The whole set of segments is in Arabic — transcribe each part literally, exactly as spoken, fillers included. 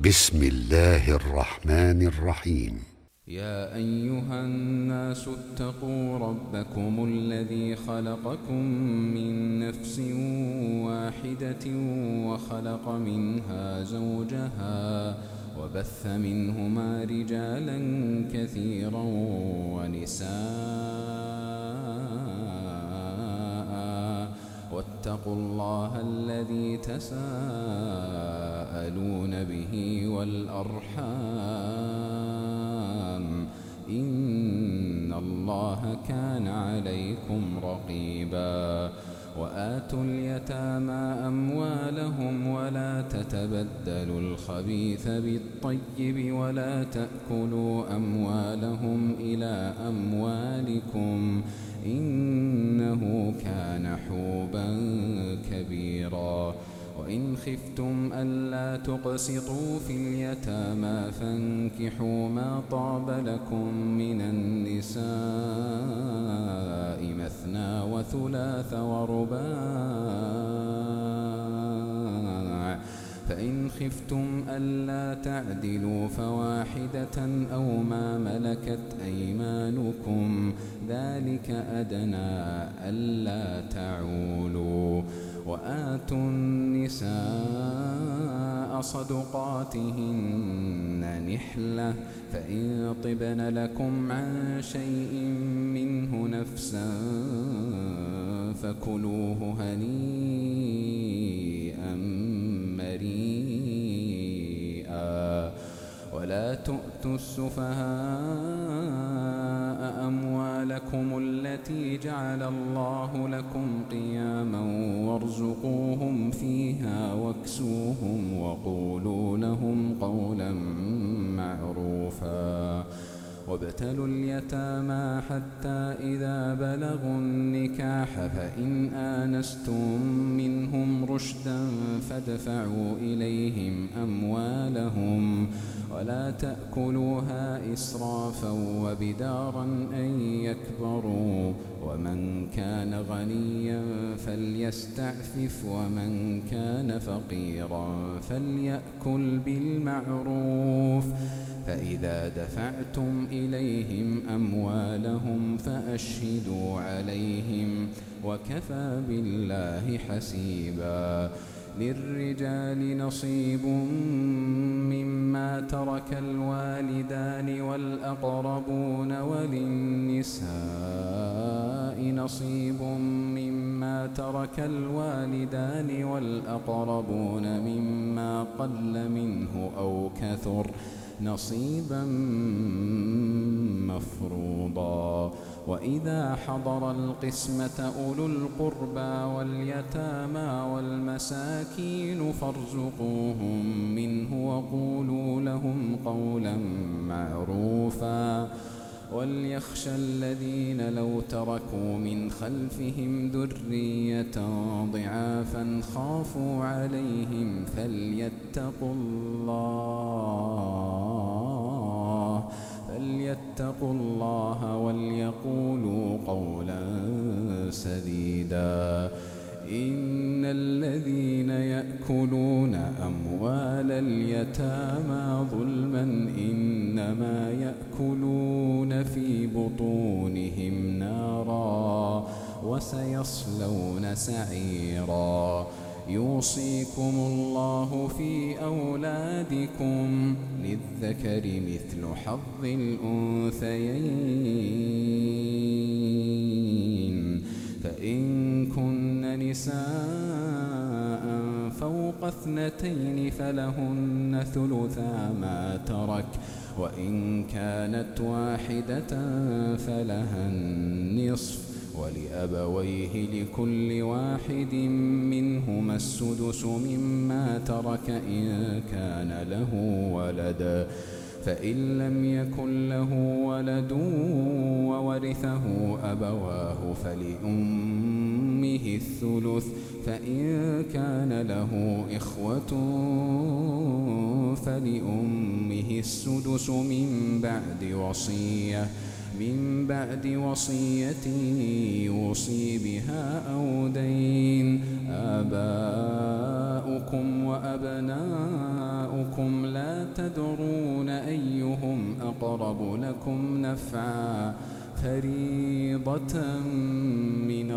بسم الله الرحمن الرحيم. يا أيها الناس اتقوا ربكم الذي خلقكم من نفس واحدة وخلق منها زوجها وبث منهما رجالا كثيرا ونساء واتقوا الله الذي تساءلون به والأرحام إن الله كان عليكم رقيبا. وآتوا اليتامى أموالهم ولا تتبدلوا الخبيث بالطيب ولا تأكلوا أموالهم إلى أموالكم إنه كان حوبا كبيرا. وإن خفتم ألا تقسطوا في اليتامى فانكحوا ما طاب لكم من النساء مثنى وثلاث ورباع، فإن خفتم ألا تعدلوا فواحدة أو ما ملكت أيمانكم ذلك أدنى ألا تعولوا. وآتوا النساء صدقاتهن نحلة فإن طبن لكم عن شيء منه نفسا فكلوه هنيئا مريئا. ولا تؤتوا السفهاء أموالكم التي جعل الله لكم قياما وارزقوهم فيها واكسوهم وقولوا لهم قولا معروفا. وابتلوا اليتامى حتى إذا بلغوا النكاح فإن آنستم منهم رشدا فادفعوا إليهم أموالهم ولا تأكلوها إسرافا وبدارا أن يكبروا. ومن كان غنيا فليستعفف ومن كان فقيرا فليأكل بالمعروف. فإذا دفعتم إليهم أموالهم فأشهدوا عليهم وكفى بالله حسيبا. للرجال نصيب مما ترك الوالدان والأقربون وللنساء نصيب مما ترك الوالدان والأقربون مما قل منه أو كثر نصيبا مفروضا. وإذا حضر القسمة أولو القربى واليتامى والمساكين فارزقوهم منه وقولوا لهم قولا معروفا. وليخشى الذين لو تركوا من خلفهم ذرية ضعافا خافوا عليهم فليتقوا الله فليتقوا الله وليقولوا قولا سديدا. إن الذين يأكلون أموال اليتامى ظلما إنما يأكلون في بطونهم نارا وسيصلون سعيرا. يوصيكم الله في أولادكم للذكر مثل حظ الأنثيين. فإن كن نساء فوق اثنتين فلهن ثلثا ما ترك وإن كانت واحدة فلها النصف ولأبويه لكل واحد منهما السدس مما ترك إن كان له ولد. فإن لم يكن له ولد وورثه أبواه فلأمه الثلث فإن كان له إخوة فلأمه السدس من بعد وصية من بعد وصية يوصي بها أو دين. آباؤكم وأبناؤكم لا تدرون أيهم أقرب لكم نفعا فريضة من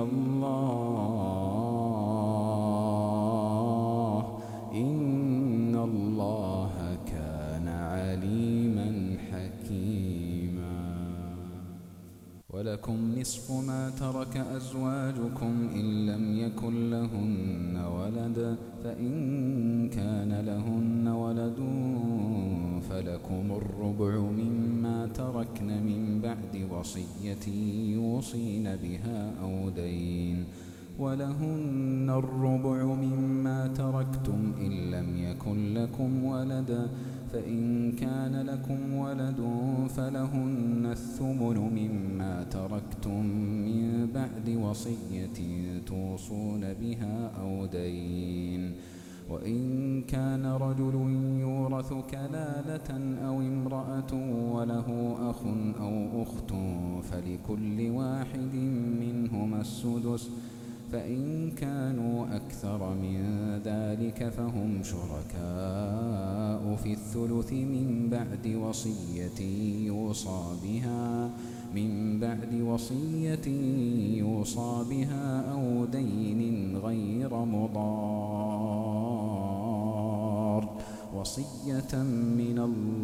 الله إن الله كان عليما حكيما. ولكم نصف ما ترك أزواجكم إن لم يكن لهن ولد فإن كان لهن ولد فلكم الربع مما تركن من بعد وصية يوصين بها أو دين. ولهن الربع مما تركتم إن لم يكن لكم ولد فإن كان لكم ولد فلهن الثمن مما تركتم من بعد وصية توصون بها أو دين. وإن كان رجل يورث كلالة أو امرأة وله أخ أو أخت فلكل واحد منهما السدس فإن كانوا أكثر من ذلك فهم شركاء في الثلث من بعد وصية يوصى بها من بعد وصية يوصى بها أو دين غير مضار وصية من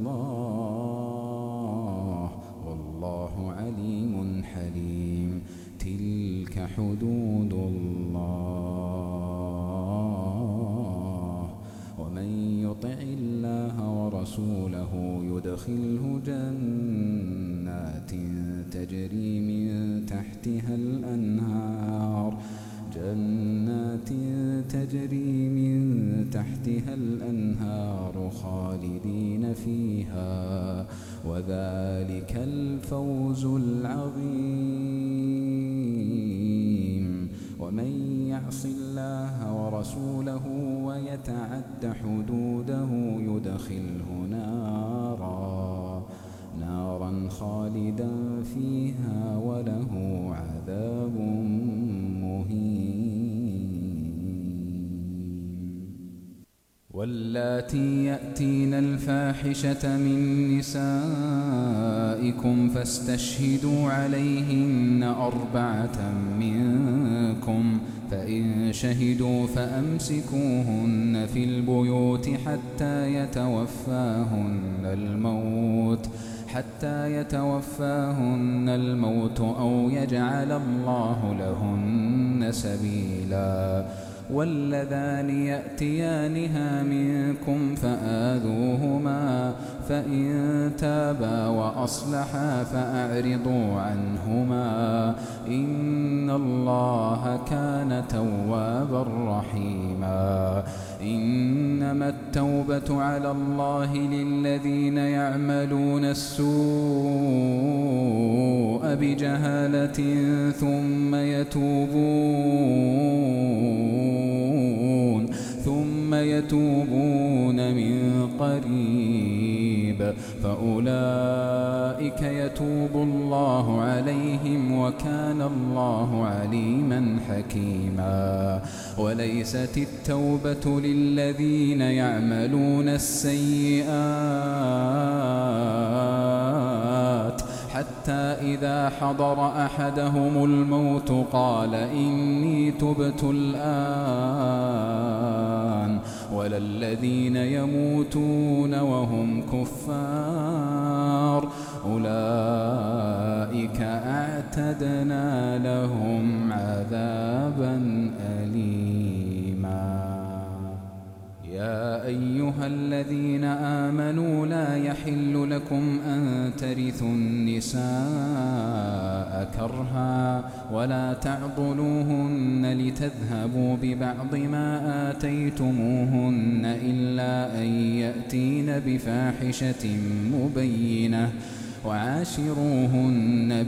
الله والله عليم حليم. تلك حدود الله ومن يطع الله ورسوله يدخله جنات تجري من تحتها الأنهار جنات تجري من تحتها الأنهار خالدين فيها وذلك الفوز العظيم. ومن يعص الله ورسوله ويتعد حدوده يدخله نارا نارا خالدا فيها وله عذاب واللاتي يأتين الفاحشة من نسائكم فاستشهدوا عليهن أربعة منكم فإن شهدوا فأمسكوهن في البيوت حتى يتوفاهن الموت حتى يتوفاهن الموت أو يجعل الله لهن سبيلا. واللذان يأتيانها منكم فآذوهما فإن تابا وأصلحا فأعرضوا عنهما إن الله كان توابا رحيما. إنما التوبة على الله للذين يعملون السوء بجهالة ثم يتوبون ثم يتوبون من قريب فأولئك يتوب الله عليهم وكان الله عليما حكيما. وليست التوبة للذين يعملون السيئات حتى إذا حضر أحدهم الموت قال إني تبت الآن ولا الذين يموتون وهم كفار أولئك أعتدنا لهم عذابا أليما. يا أيها الذين آمنوا لا يحل لكم أن ترثوا النساء كرها ولا تعضلوهن لتذهبوا ببعض ما آتيتموهن إلا أن يأتين بفاحشة مبينة وعاشروهن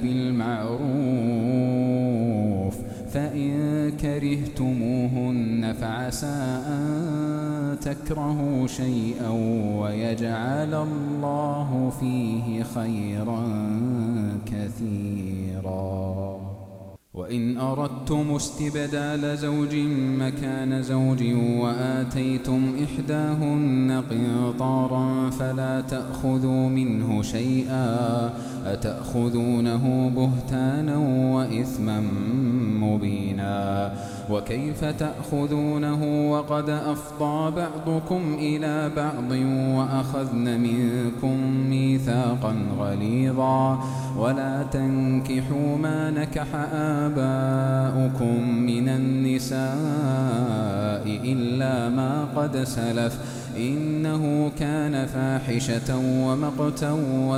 بالمعروف فإن كرهتموهن فعسى أن تكرهوا شيئا ويجعل الله فيه خيرا كثيرا. وإن أردتم استبدال زوج مكان زوج وآتيتم إحداهن قنطارا فلا تأخذوا منه شيئا أتأخذونه بهتانا وإثما مبينا. وكيف تأخذونه وقد أفضى بعضكم إلى بعض وأخذن منكم ميثاقا غليظا. ولا تنكحوا ما نكح آباؤكم من النساء إلا ما قد سلف إنه كان فاحشة ومقتا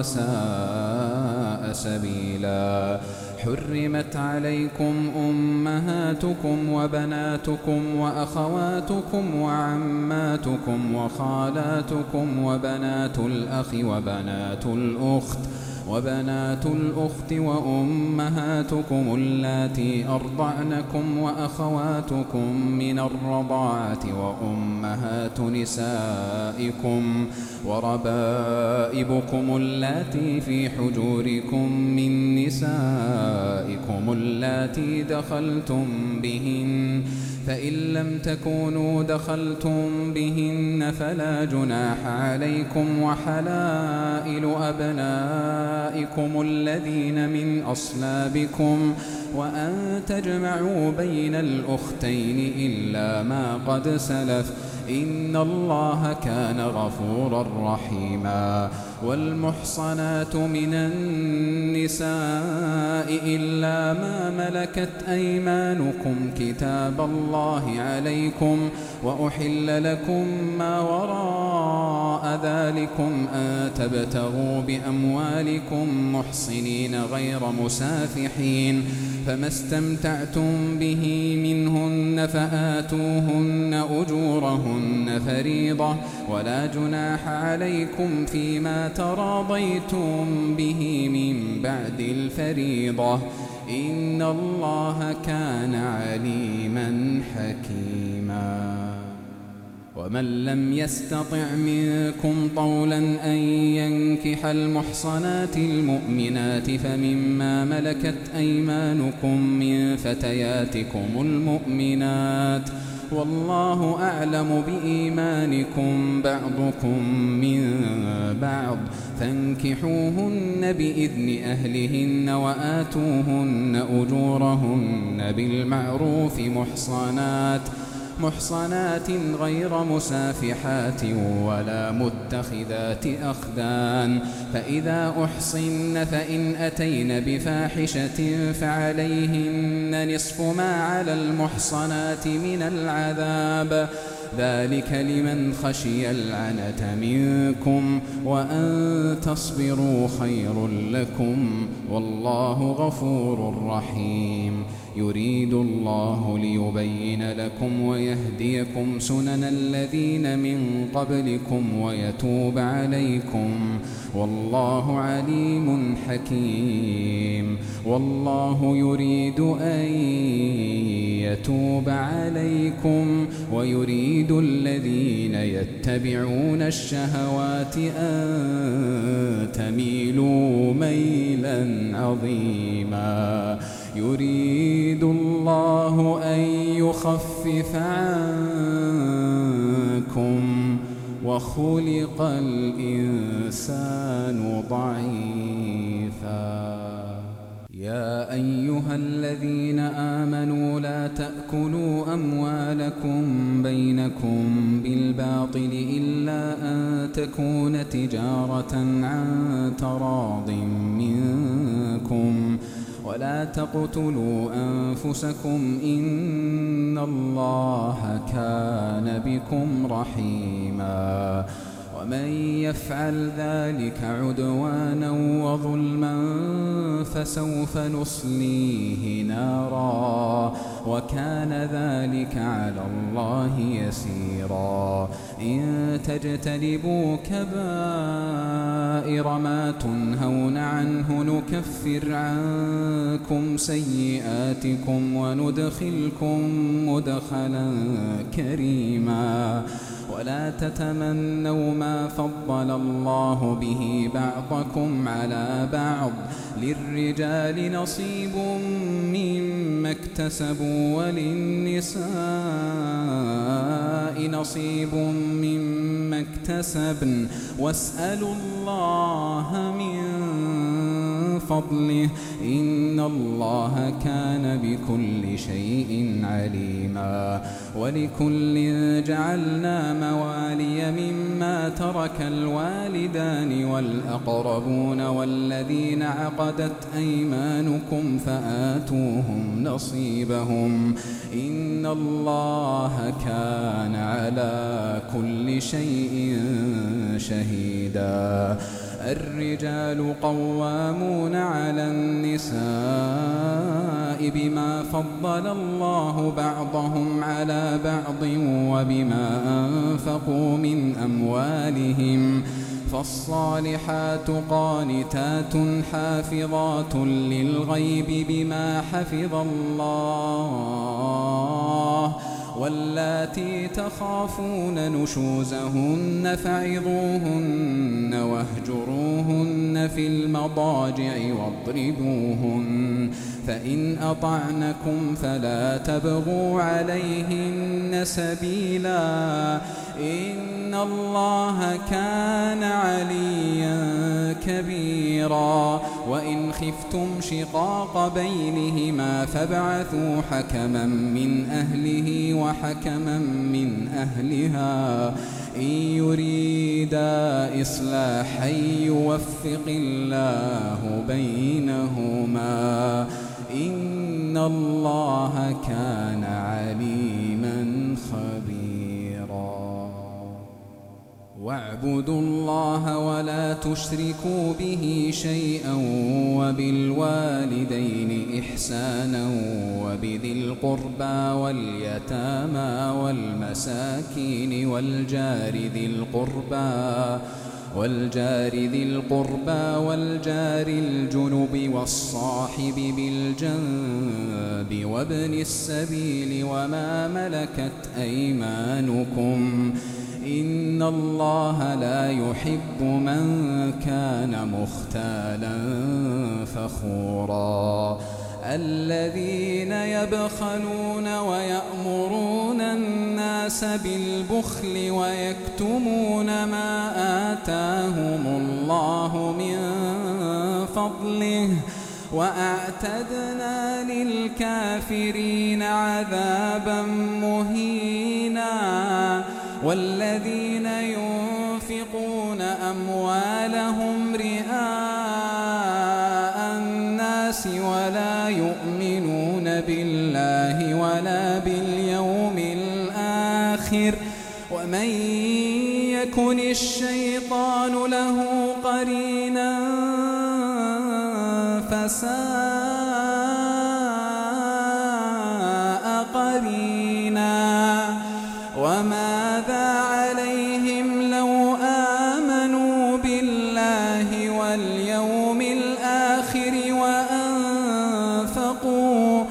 وساء سبيلا. حرمت عليكم أمهاتكم وبناتكم وأخواتكم وعماتكم وخالاتكم وبنات الأخ وبنات الأخت وبنات الأخت وأمهاتكم اللاتي أرضعنكم وأخواتكم من الرضاعة وأمهات نسائكم وربائبكم اللاتي في حجوركم من نسائكم اللاتي دخلتم بهن فإن لم تكونوا دخلتم بهن فلا جناح عليكم. وحلائل أبنائكم الذين من أصلابكم وأن تجمعوا بين الأختين إلا ما قد سلف إن الله كان غفورا رحيما. والمحصنات من النساء إلا ما ملكت أيمانكم كتاب الله عليكم. وأحل لكم ما وراء ذلكم أن تبتغوا بأموالكم محصنين غير مسافحين فما استمتعتم به منهن فآتوهن أجورهن فريضة. ولا جناح عليكم فيما تراضيتم به من بعد الفريضة إن الله كان عليما حكيما. ومن لم يستطع منكم طولا أن ينكح المحصنات المؤمنات فمما ملكت أيمانكم من فتياتكم المؤمنات والله أعلم بإيمانكم بعضكم من بعض فانكحوهن بإذن أهلهن وآتوهن أجورهن بالمعروف محصنات محصنات غير مسافحات ولا متخذات أخدان. فإذا أحصن فإن أتين بفاحشة فعليهن نصف ما على المحصنات من العذاب ذلك لمن خشي العنة منكم وأن تصبروا خير لكم والله غفور رحيم. يريد الله ليبين لكم ويهديكم سنن الذين من قبلكم ويتوب عليكم والله عليم حكيم. والله يريد أن يتوب عليكم ويريد الذين يتبعون الشهوات أن تميلوا ميلا عظيما. يريد الله أن يخفف عنكم وخلق الإنسان ضعيفا. يا أيها الذين آمنوا لا تأكلوا أموالكم بينكم بالباطل إلا أن تكون تجارة عن تراض منكم ولا تقتلوا أنفسكم إن الله كان بكم رحيما. ومن يفعل ذلك عدوانا وظلما فسوف نصليه نارا وكان ذلك على الله يسيرا. إن تجتنبوا كبائر ما تنهون عنه نكفر عنكم سيئاتكم وندخلكم مدخلا كريما ولا تتمنوا ما فضل الله به بعضكم على بعض للرجال نصيب مما اكتسبوا وللنساء نصيب مما اكتسبن واسألوا الله من فضله إن الله كان بكل شيء عليما ولكل جعلنا موالي مما ترك الوالدان والأقربون والذين عقدت أيمانكم فآتوهم نصيبهم إن الله كان على كل شيء شهيدا الرجال قوامون على النساء بما فضل الله بعضهم على بعض وبما أنفقوا من أموالهم فالصالحات قانتات حافظات للغيب بما حفظ الله واللاتي تخافون نشوزهن فعظوهن واهجروهن في المضاجع واضربوهن فإن أطعنكم فلا تبغوا عليهن سبيلا إن الله كان عليا كبيرا وإن خفتم شقاق بينهما فابعثوا حكما من أهله وحكما من أهلها إن يريدا إصلاحا يوفق الله بينهما إن الله كان عليما خبيرا واعبدوا الله ولا تشركوا به شيئا وبالوالدين إحسانا وبذي القربى واليتامى والمساكين والجار ذي القربى والجار ذي القربى والجار الجنب والصاحب بالجنب وابن السبيل وما ملكت أيمانكم إن الله لا يحب من كان مختالا فخورا الذين يبخلون ويأمرون الناس بالبخل ويكتمون ما آتاهم الله من فضله وأعتدنا للكافرين عذابا مهينا والذين ينفقون أموالهم رئاء الناس ولا يؤمنون بالله ولا باليوم الآخر ومن يكن الشيطان له قرينا فساء قرينا وماذا عليهم لو آمنوا بالله واليوم الآخر وأنفقوا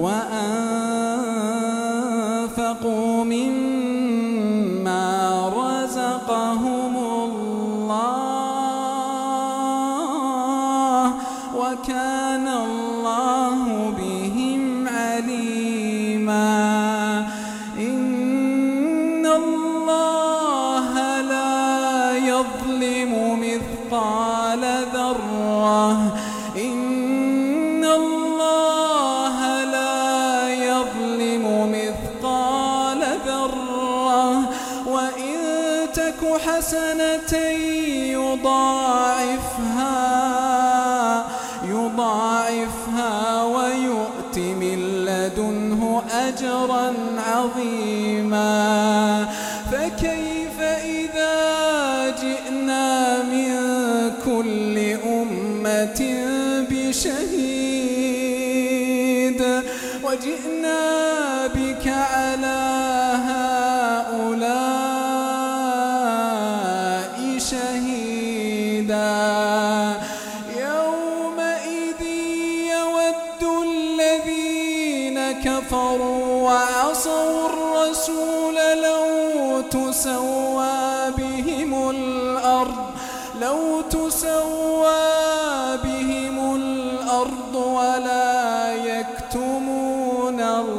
وأنفقوا مما رزقهم الله وكان الله بهم عليما إن الله لا يظلم مثقال ذرة إن الله لا يظلم مثقال ذرة وإن تك حسنة يضاعفها يضاعفها ويؤت من لدنه أجرا عظيما فكيف إذا جئنا من كل أمة بشهيد وجئنا بك على هؤلاء شهيدا يومئذ يود الذين كفروا وعصوا الرسول لو تسوى بهم الأرض لو تسوى بهم الأرض ولا يكتمون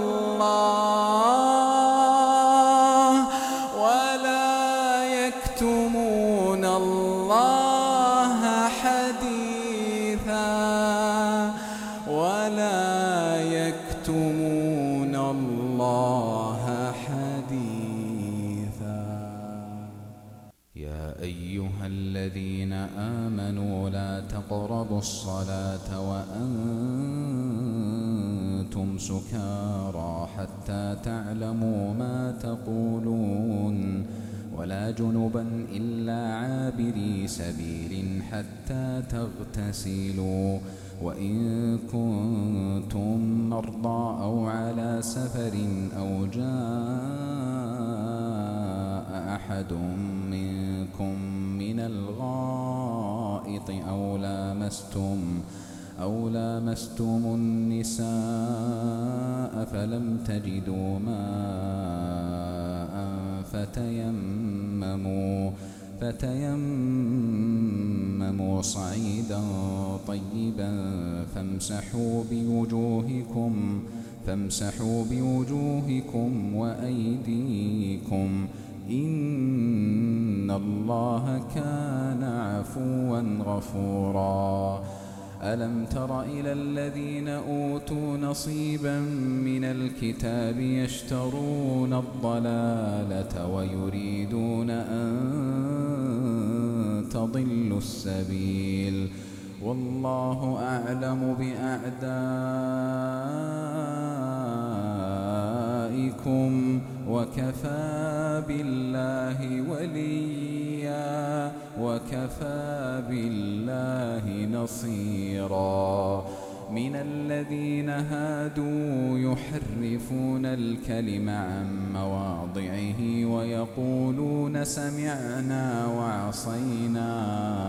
الله ولا يكتمون الله حديثا ولا يكتمون الله حديثا. يا أيها الذين آمنوا لا تقربوا الصلاة وأنتم سكارى حتى تعلموا ما تقولون ولا جنبا إلا عابري سبيل حتى تغتسلوا وإن كنتم مرضى أو على سفر أو جاء أحد منكم من الغائط أو لامستم أو لامستم النساء فلم تجدوا ماء فتيمموا فتيمموا صعيدا طيبا فامسحوا بوجوهكم فامسحوا بوجوهكم وأيديكم إن الله كان عفوا غفورا. ألم تر إلى الذين أوتوا نصيبا من الكتاب يشترون الضلالة ويريدون أن تضلوا السبيل والله أعلم بأعدائكم وكفى بالله وليا وكفى بالله نصيرا. من الذين هادوا يحرفون الكلم عن مواضعه ويقولون سمعنا وعصينا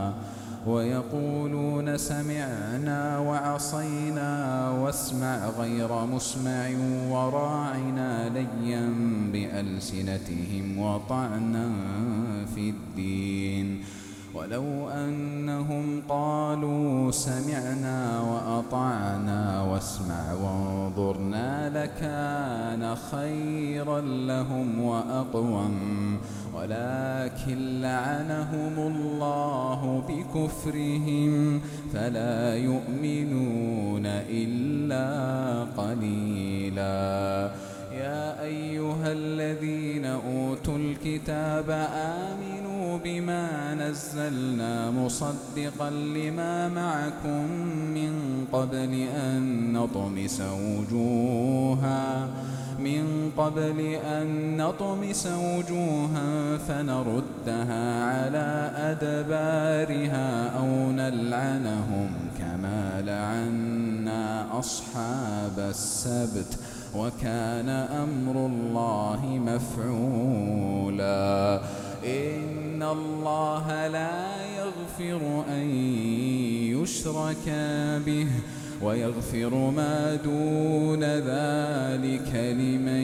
ويقولون سمعنا وعصينا واسمع غير مسمع وراعنا ليا بألسنتهم وطعنا في الدين ولو أنهم قالوا سمعنا وأطعنا واسمع وانظرنا لكان خيرا لهم وأقوم ولكن لعنهم الله بكفرهم فلا يؤمنون إلا قليلا. يا أيها الذين أوتوا الكتاب آمنوا بما نزلنا مصدقا لما معكم من قبل أن نطمس وجوها من قبل أن نطمس وجوها فنردها على أدبارها أو نلعنهم كما لعنا أصحاب السبت وكان أمر الله مفعولا. إن الله لا يغفر أن يشرك به ويغفر ما دون ذلك لمن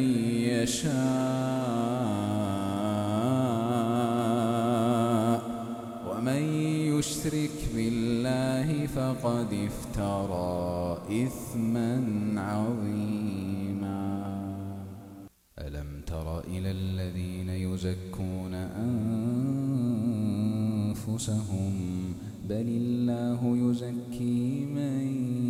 يشاء ومن يشرك بالله فقد افترى إثما عظيما. ألم تر إلى الذين يزكون أنفسهم بل الله يزكي من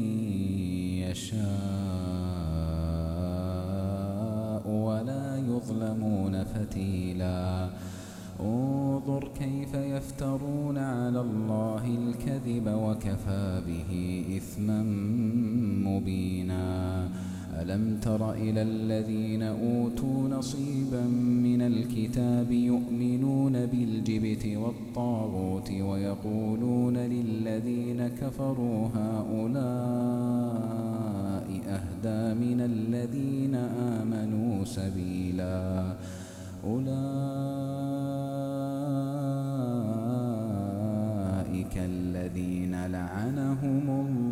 يشاء ولا يظلمون فتيلا. انظر كيف يفترون على الله الكذب وكفى به إثما مبينا. ألم تر إلى الذين أوتوا نصيبا من الكتاب يؤمنون بالجبت والطاغوت ويقولون للذين كفروا هؤلاء أهدى من الذين آمنوا سبيلا. أولئك أولئك الذين لعنهم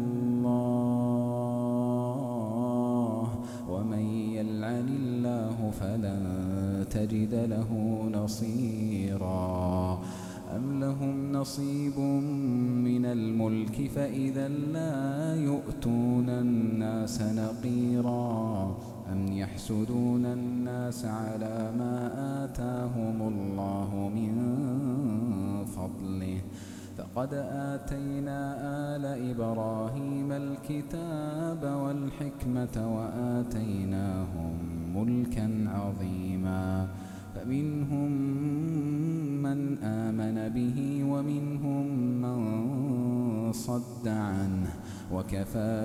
الله ومن يلعن الله فلن تجد له نصيرا أم لهم نصيب من الملك فإذا لا يؤتون الناس نقيرا أم يحسدون الناس على ما آتاهم الله من فضله فقد آتينا آل إبراهيم الكتاب والحكمة وآتيناهم ملكا عظيما فمنهم من آمن به ومهم من صد عنه وكفى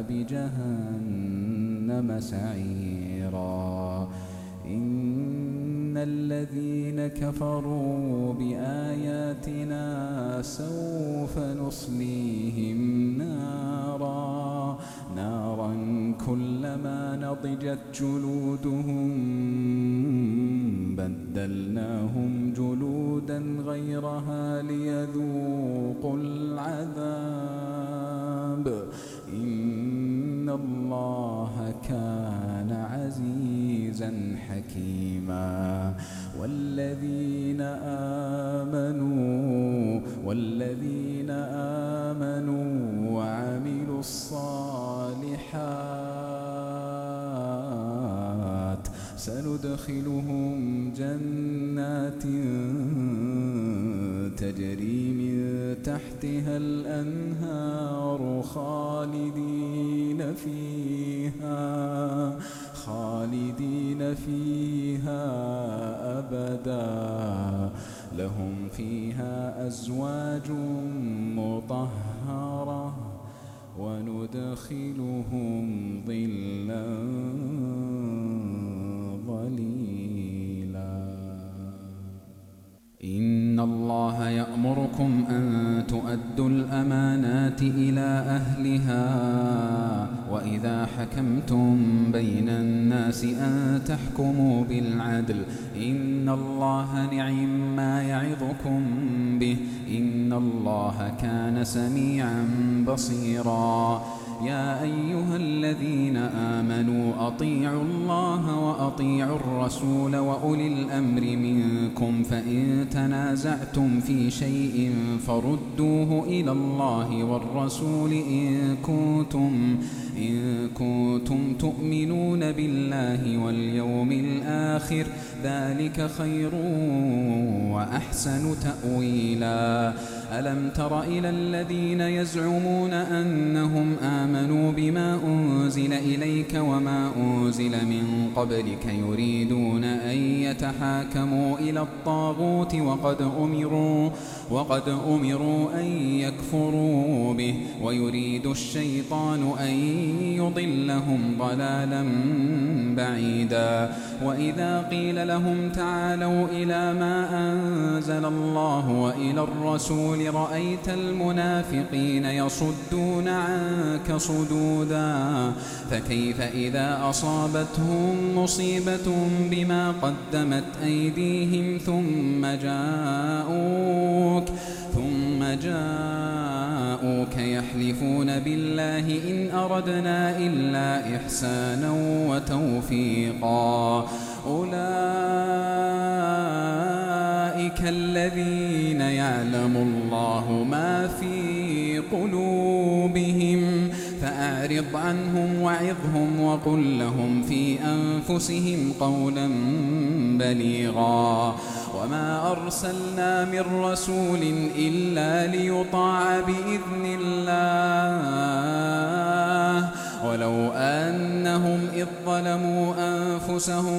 بجهنم سعيرا إن الذين كفروا بآياتنا سوف نصليهم نارا نارا كلما نضجت جلودهم بدلناهم جلودا غيرها ليذوقوا العذاب إن الله كان عزيزا حكيما والذين آمنوا والذين آمنوا وعملوا الصالحات سندخلهم جنات تجري من تحتها الأنهار خالدين فيها خالدين فيها أبدا لهم فيها أزواج مطهرة وندخلهم ظلا ظليلا إن الله يأمركم أن تؤدوا الأمانات إلى أهلها وإذا حكمتم بين الناس أن تحكموا بالعدل إن الله نعم ما يعظكم به إن الله كان سميعا بصيرا يا أيها الذين آمنوا أطيعوا الله وأطيعوا الرسول وأولي الأمر منكم فإن تنازعتم في شيء فردوه إلى الله والرسول إن كنتم إن كنتم تؤمنون بالله واليوم الآخر ذلك خير وأحسن تأويلا ألم تر إلى الذين يزعمون أنهم آمنوا بما أنزل إليك وما أنزل من قبلك يريدون أن يتحاكموا إلى الطاغوت وقد أمروا وقد أمروا أن يكفروا به ويريد الشيطان أن يضلهم ضلالا بعيدا وإذا قيل لهم تعالوا إلى ما أنزل الله وإلى الرسول رأيت المنافقين يصدون عنك صدودا فكيف إذا أصابتهم مصيبة بما قدمت أيديهم ثم جاءوك ثم جاءوك يحلفون بالله إن أردنا إلا إحسانا وتوفيقا أولئك الذين يعلم الله ما في قلوبهم فأعرض عنهم وعظهم وقل لهم في أنفسهم قولا بليغا وما أرسلنا من رسول إلا ليطاع بإذن الله ولو أنهم إذ ظلموا أنفسهم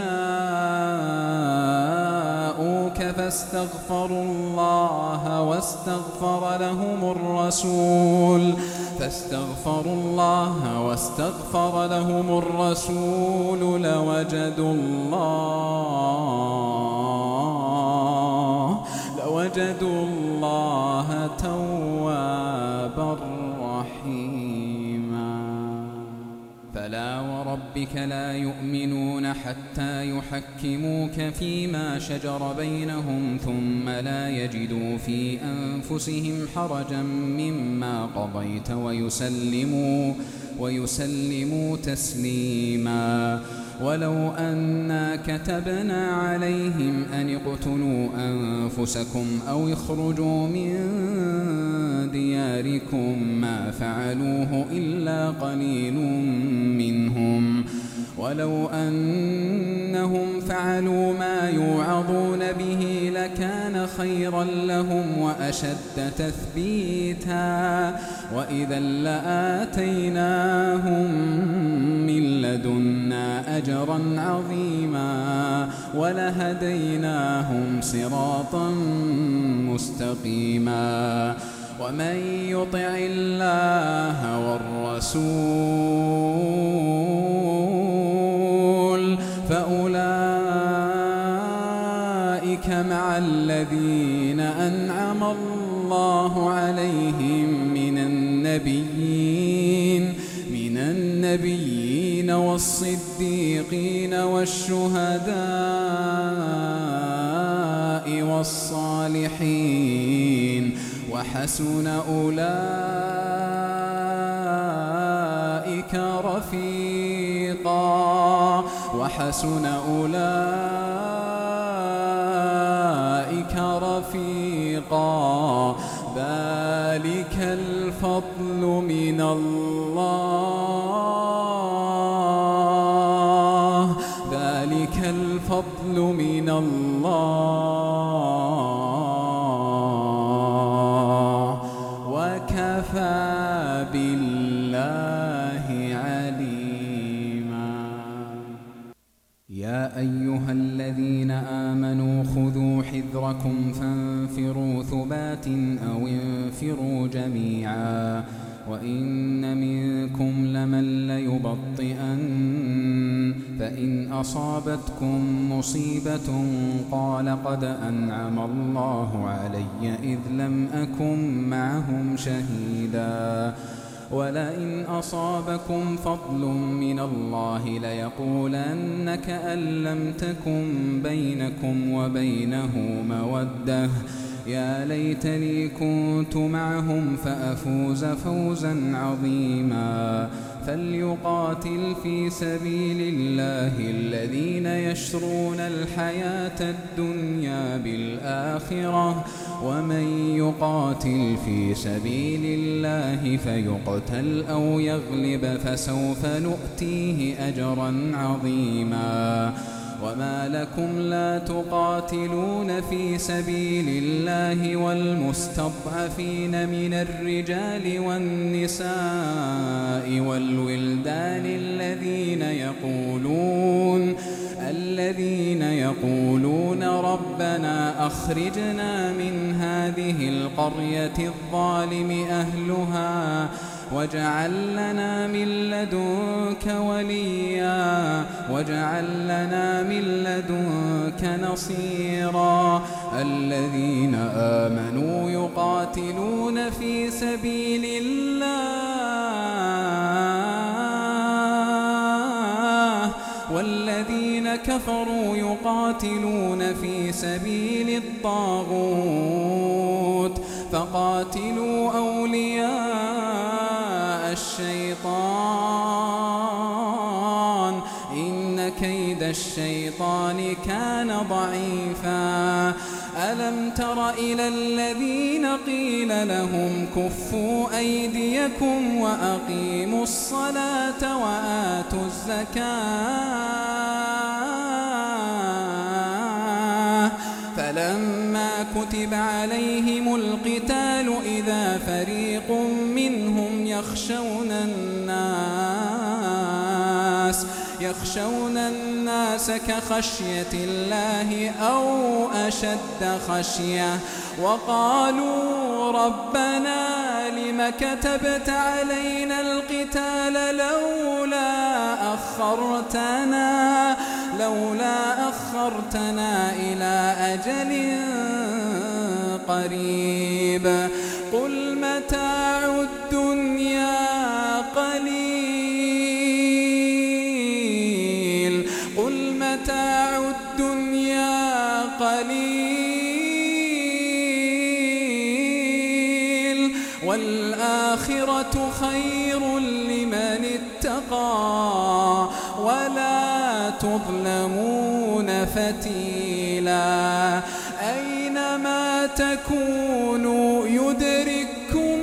جاءوك فاستغفروا الله واستغفر لهم الرسول فاستغفروا الله واستغفر لهم الرسول لوجدوا الله لوجدوا الله توابا رحيما فلا ورب وربك لا يؤمنون حتى يحكموك فيما شجر بينهم ثم لا يجدوا في أنفسهم حرجا مما قضيت ويسلموا, ويسلموا تسليما. ولو أنا كتبنا عليهم أن اقتلوا أنفسكم أو اخرجوا من دياركم ما فعلوه إلا قليل منهم، ولو أنهم فعلوا ما يوعظون به لكان خيرا لهم وأشد تثبيتا، وإذا لآتيناهم من لدنا أجرا عظيما ولهديناهم صراطا مستقيما. ومن يطع الله والرسول فأولئك مع الذين أنعم الله عليهم من النبيين من النبيين والصديقين والشهداء والصالحين وحسن أولئك رفيقا وحسن أولئك رفيقا ذلك الفضل من الله ذلك الفضل من الله وكفى بالله عليما. يا أيها الذين آمنوا خذوا حذركم فانفروا ثبات أو انفروا جميعا وإن منكم لمن ليبطئن فإن أصابتكم مصيبة قال قد أنعم الله علي إذ لم أكن معهم شهيدا ولئن أصابكم فضل من الله ليقولن كأن لم تكن بينكم وبينه مودة يا ليتني كنت معهم فأفوز فوزا عظيما. فليقاتل في سبيل الله الذين يشرون الحياة الدنيا بالآخرة ومن يقاتل في سبيل الله فيقتل أو يغلب فسوف نؤتيه أجرا عظيما. وما لكم لا تقاتلون في سبيل الله والمستضعفين من الرجال والنساء والولدان الذين يقولون الذين يقولون ربنا أخرجنا من هذه القرية الظالم أهلها واجعل لنا من لدنك وليا واجعل لنا من لدنك نصيرا. الذين آمنوا يقاتلون في سبيل الله والذين كفروا يقاتلون في سبيل الطاغوت فقاتلوا أولياء الشيطان إن كيد الشيطان كان ضعيفا. ألم تر إلى الذين قيل لهم كفوا أيديكم وأقيموا الصلاة وآتوا الزكاة فلما كتب عليهم القتال إذا فريق منهم يخشون الناس يخشون الناس كخشية الله أو أشد خشية وقالوا ربنا لم كتبت علينا القتال لولا أخرتنا لولا أخرتنا إلى أجل قريب قل متاع الدنيا قليل والآخرة خير لمن اتقى ولا تظلمون فتيلا أينما تكونوا يدرككم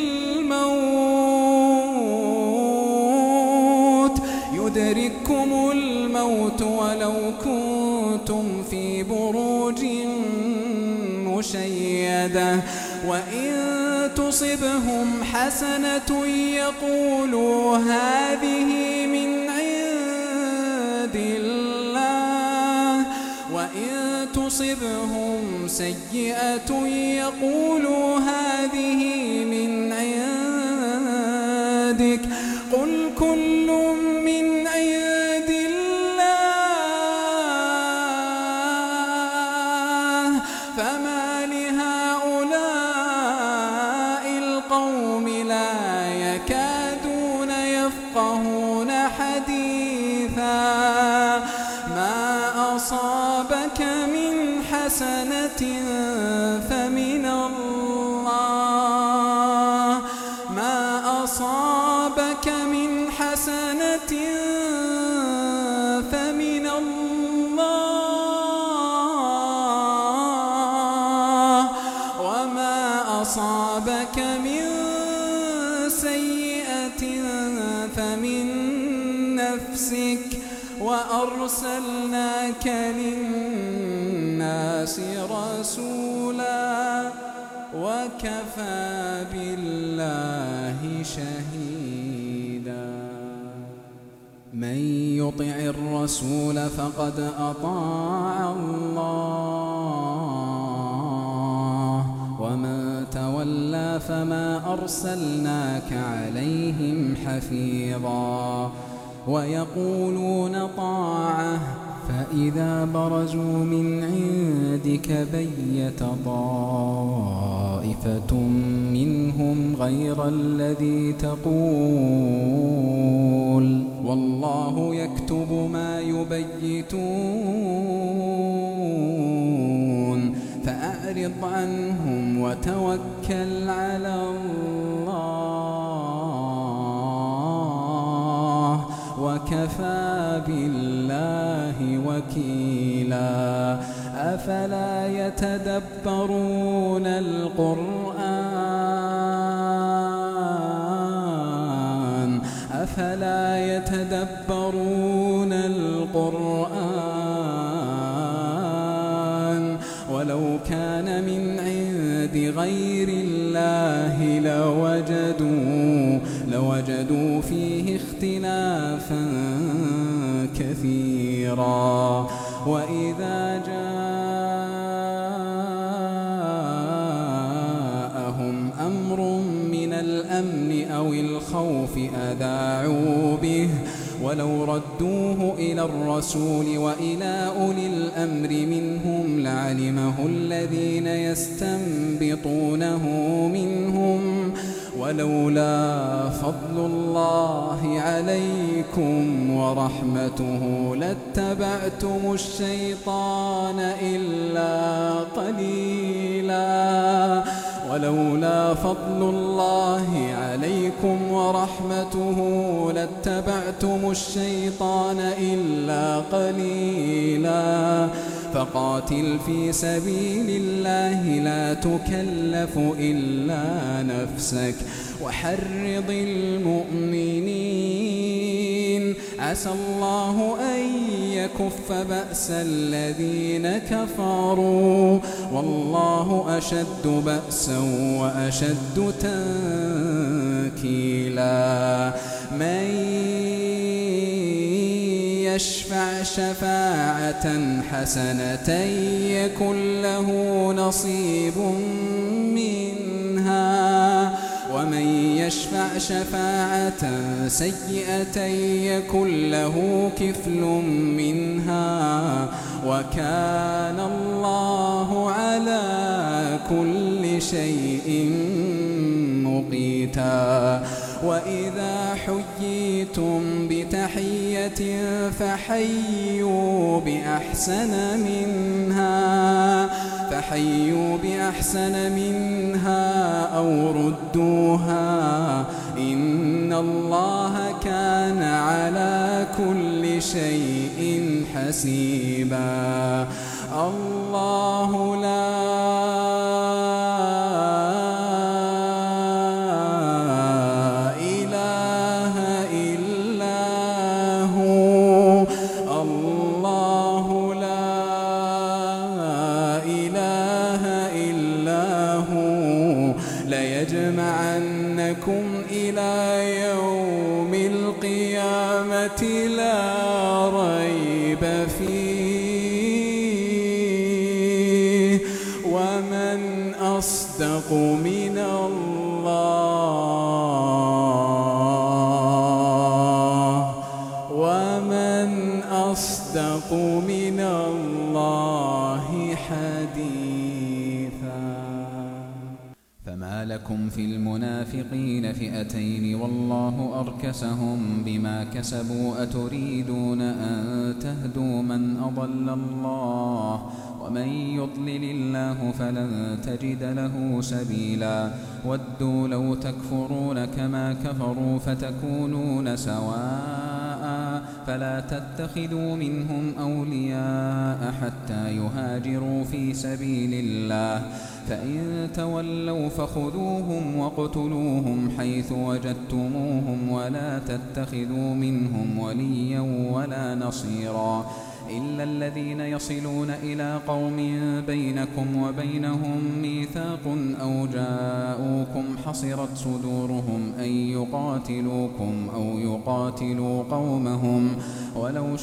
الموت يدرككم الموت ولو كنتم في بروج مشيدة وإن تصبهم حسنة يقولوا هذه من عند الله وإن تصبهم سيئة يقولوا هذه من عندك قل كل من عند الله فما لهؤلاء القوم لا يكادون يفقهون حديثا ما أصابك من حسنة فمن الله ما أصابك من حسنة فمن الله وما أصابك من سيئة فمن نفسك وأرسلناك للناس رسولا وكفى بالله شهيدا من يطع الرسول فقد أطاع الله ومن تولى فما أرسلناك عليهم حفيظا ويقولون طاعة فإذا برزوا من عندك بيت طائفة منهم غير الذي تقول والله يكتب ما يبيتون فأعرض عنهم وتوكل على الله وكفى بالله وكيلا أفلا يتدبرون القرآن أفلا يتدبرون القرآن ولو كان من عند غير الله لوجدوا لوجدوا فيه اختلافا كثيرا وإذا جاءهم أمر من الأمن أو الخوف أذاعوا به ولو ردوه إلى الرسول وإلى أولي الأمر منهم لعلمه الذين يستنبطونه منهم ولولا فضل الله عليكم ورحمته لاتبعتم الشيطان إلا قليلا ولولا فضل الله عليكم ورحمته لاتبعتم الشيطان إلا قليلا فقاتل في سبيل الله لا تكلف إلا نفسك وحرض المؤمنين عسى الله أن يكف بأس الذين كفروا والله أشد بأسا وأشد تنكيلا من يشفع شفاعة حسنة يكن له نصيب منها ومن يشفع شفاعة سيئة يكن له كفل منها وكان الله على كل شيء مقيتا وإذا حييتم بتحية فحيوا بأحسن منها حيوا بأحسن منها أو ردوها إن الله كان على كل شيء حسيبا. الله لا إله إلا هو الله لا إله إلا هو ليجمعنكم إلى يوم القيامة لا ريب فيه ومن أصدق من الله ومن أصدق من الله حديثا. فما لكم في المنافقين فئتين والله أركسهم بما كسبوا أتريدون أن تهدوا من أضل الله ومن يضلل الله فلن تجد له سبيلا. ودوا لو تكفرون كما كفروا فتكونون سواء فلا تتخذوا منهم أولياء حتى يهاجروا في سبيل الله فإن تولوا فخذوهم واقتلوهم حيث وجدتموهم ولا تتخذوا منهم وليا ولا نصيرا إلا الذين يصلون إلى قوم بينكم وبينهم ميثاق أو جاءوكم حصرت صدورهم أن يقاتلوكم أو يقاتلوا قومهم ولو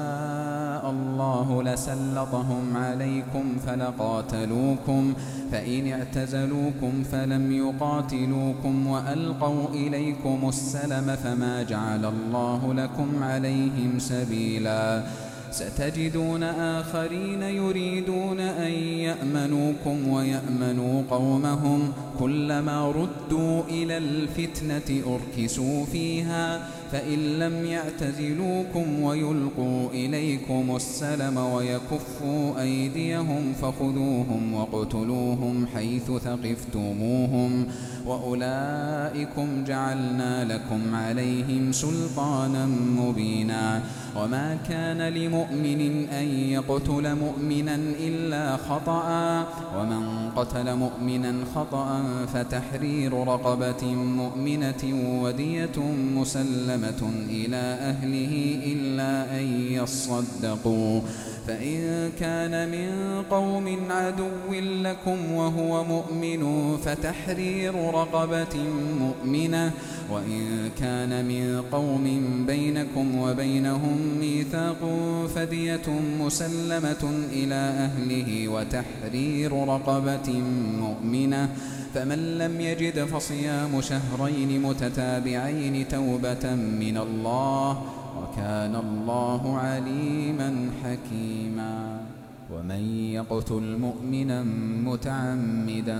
شاء الله لسلطهم عليكم فلقاتلوكم فإن اعتزلوكم فلم يقاتلوكم وألقوا إليكم السلم فما جعل الله لكم عليهم سبيلا. ستجدون آخرين يريدون أن يأمنوكم ويأمنوا قومهم كلما ردوا إلى الفتنة أركسوا فيها فإن لم يعتزلوكم ويلقوا إليكم السلم ويكفوا أيديهم فخذوهم واقتلوهم حيث ثقفتموهم وأولئكم جعلنا لكم عليهم سلطانا مبينا. وما كان لمؤمن أن يقتل مؤمنا إلا خطأ ومن قتل مؤمنا خطأ فتحرير رقبة مؤمنة ودية مسلمة إلى أهله إلا أن يصدقوا فإن كان من قوم عدو لكم وهو مؤمن فتحرير رقبة مؤمنة وإن كان من قوم بينكم وبينهم ميثاق فدية مسلمة إلى أهله وتحرير رقبة مؤمنة فمن لم يجد فصيام شهرين متتابعين توبة من الله وكان الله عليما حكيما. ومن يقتل مؤمنا متعمدا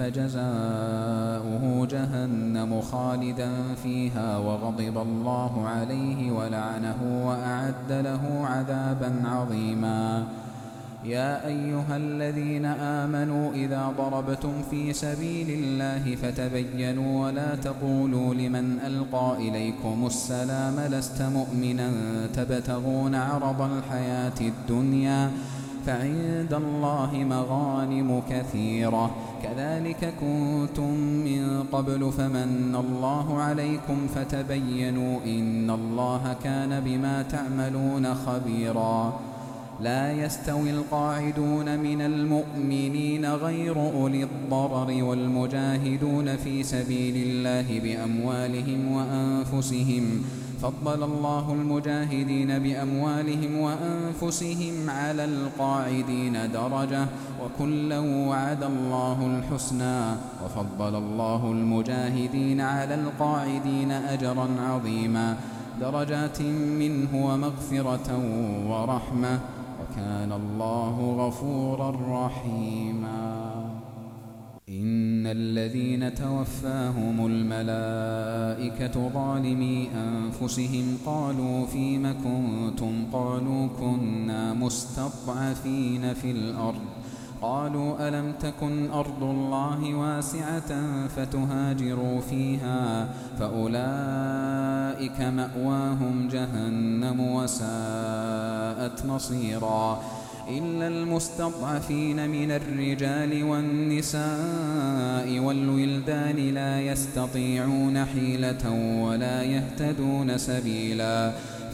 فجزاؤه جهنم خالدا فيها وغضب الله عليه ولعنه وأعد له عذابا عظيما. يا أيها الذين آمنوا إذا ضربتم في سبيل الله فتبينوا ولا تقولوا لمن ألقى إليكم السلام لست مؤمنا تبتغون عرض الحياة الدنيا فعند الله مغانم كثيرة كذلك كنتم من قبل فمن الله عليكم فتبينوا إن الله كان بما تعملون خبيرا. لا يستوي القاعدون من المؤمنين غير أولي الضرر والمجاهدون في سبيل الله بأموالهم وأنفسهم فضل الله المجاهدين بأموالهم وأنفسهم على القاعدين درجة وكلا وعد الله الحسنى وفضل الله المجاهدين على القاعدين أجرا عظيما درجات منه ومغفرة ورحمة وكان الله غفورا رحيما. إن الذين توفاهم الملائكة ظالمي أنفسهم قالوا فيم كنتم قالوا كنا مستضعفين في الأرض قالوا ألم تكن أرض الله واسعة فتهاجروا فيها فأولئك مأواهم جهنم وساءت مصيرا إلا المستضعفين من الرجال والنساء والولدان لا يستطيعون حيلة ولا يهتدون سبيلا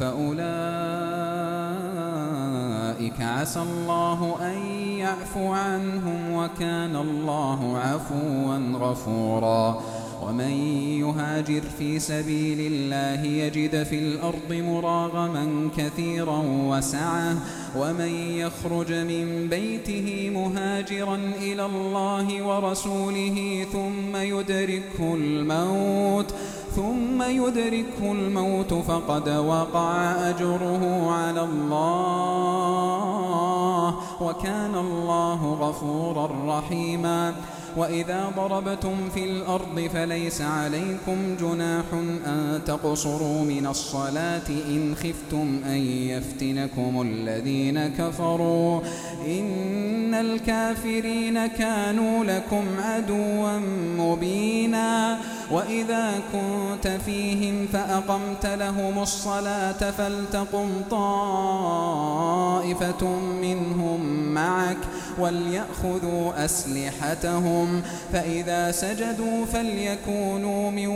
فأولئك عسى الله أن يعفو عنهم وكان الله عفوا غفورا ومن يهاجر في سبيل الله يجد في الأرض مراغما كثيرا وسعة ومن يخرج من بيته مهاجرا إلى الله ورسوله ثم يدركه الموت ثم يدركه الموت فقد وقع أجره على الله وكان الله غفورا رحيما وإذا ضربتم في الأرض فليس عليكم جناح أن تقصروا من الصلاة إن خفتم أن يفتنكم الذين كفروا إن الكافرين كانوا لكم عدوا مبينا وإذا كنت فيهم فأقمت لهم الصلاة فلتقم طائفة منهم معك وليأخذوا أسلحتهم فإذا سجدوا فليكونوا من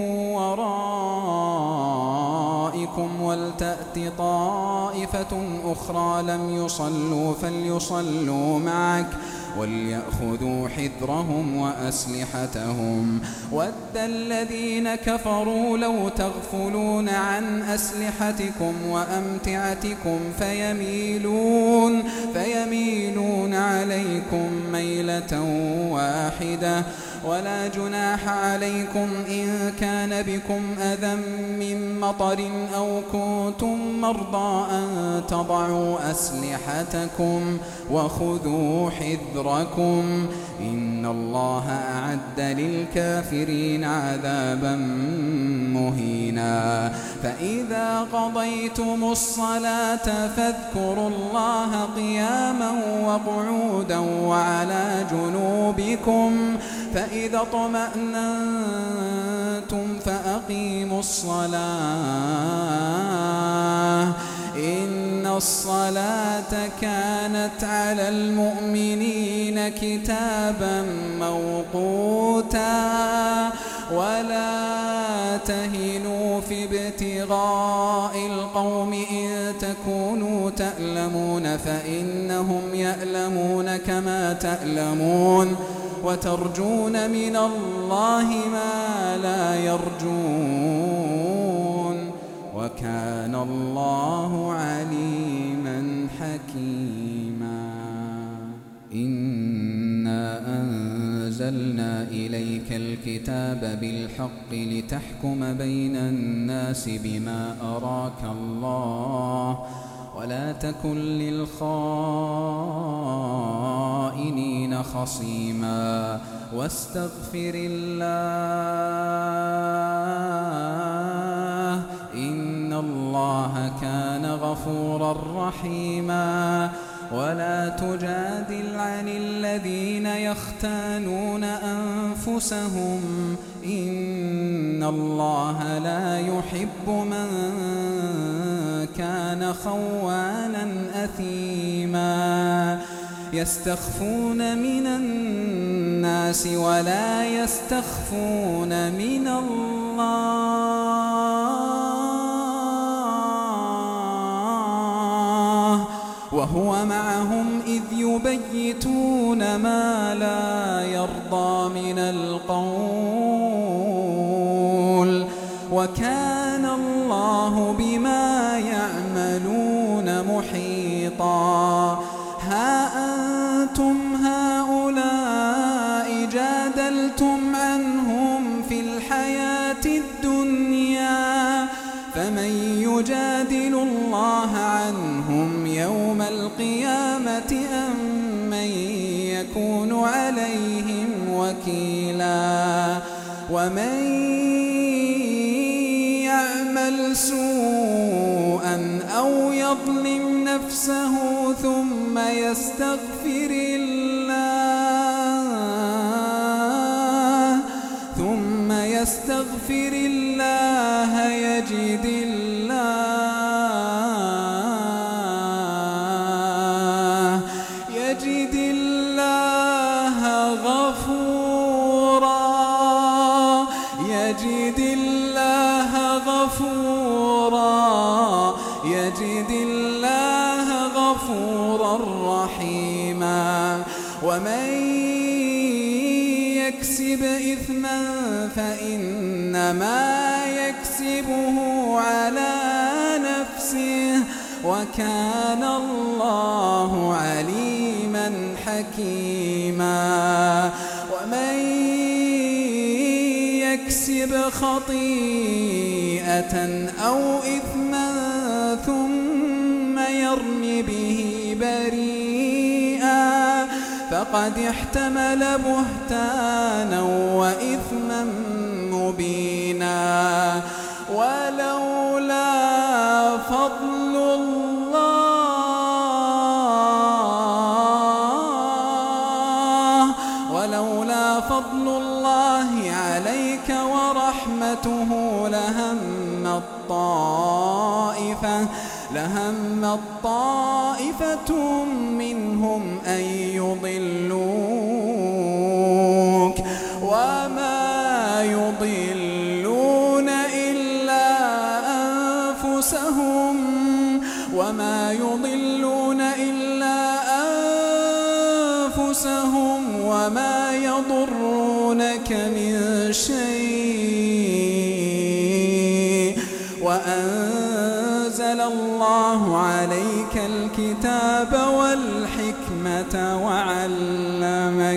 ورائكم ولتأت طائفة أخرى لم يصلوا فليصلوا معك وليأخذوا حذرهم وأسلحتهم ود الذين كفروا لو تغفلون عن أسلحتكم وأمتعتكم فيميلون فيميلون عليكم ميلة واحدة ولا جناح عليكم إن كان بكم أذى من مطر أو كنتم مرضى أن تضعوا أسلحتكم وخذوا حذركم إن الله أعد للكافرين عذابا مهينا فإذا قضيتم الصلاة فاذكروا الله قياما وقعودا وعلى جنوبكم فإذا اطمأننتم فأقيموا الصلاة إن الصلاة كانت على المؤمنين كتابا موقوتا ولا تهنوا في ابتغاء القوم إن تكونوا تألمون فإنهم يألمون كما تألمون وترجون من الله ما لا يرجون وكان الله عليما حكيما إنا أنزلنا إليك الكتاب بالحق لتحكم بين الناس بما أراك الله ولا تكن للخائنين خصيما واستغفر الله إن الله كان غفورا رحيما ولا تجادل عن الذين يختانون أنفسهم إن الله لا يحب من كان خوانا أثيما يستخفون من الناس ولا يستخفون من الله وهو معهم إذ يبيتون ما لا يرضى من القول وكان الله بما يعملون محيطا ها أنتم هؤلاء جادلتم عنهم في الحياة الدنيا فمن يجادل الله عنهم يوم القيامة أم من يكون عليهم وكيلا ومن يعمل سوءا أو يظلم نفسه ثم يستغفر الله يستغفر الله يجد الله يجد الله غفورا يجد الله غفورا يجد الله غفورا رحيما. ومن يكسب إثما فإنما يكسبه على نفسه وكان الله عليما حكيما. ومن يكسب خطيئة أو إثما ثم يرم به بريئا فقد احتمل بهتانا وإثما مبينا. ولولا فضل الله ولولا فضل الله عليك ورحمته لهم الطائفة لهم الطائفة منهم أن يضلوك وما يضلون إلا أنفسهم وما يضلون إلا أنفسهم وما يضرونك من شيء. وأنزل الله عليك الكتاب والحكمة وعلمك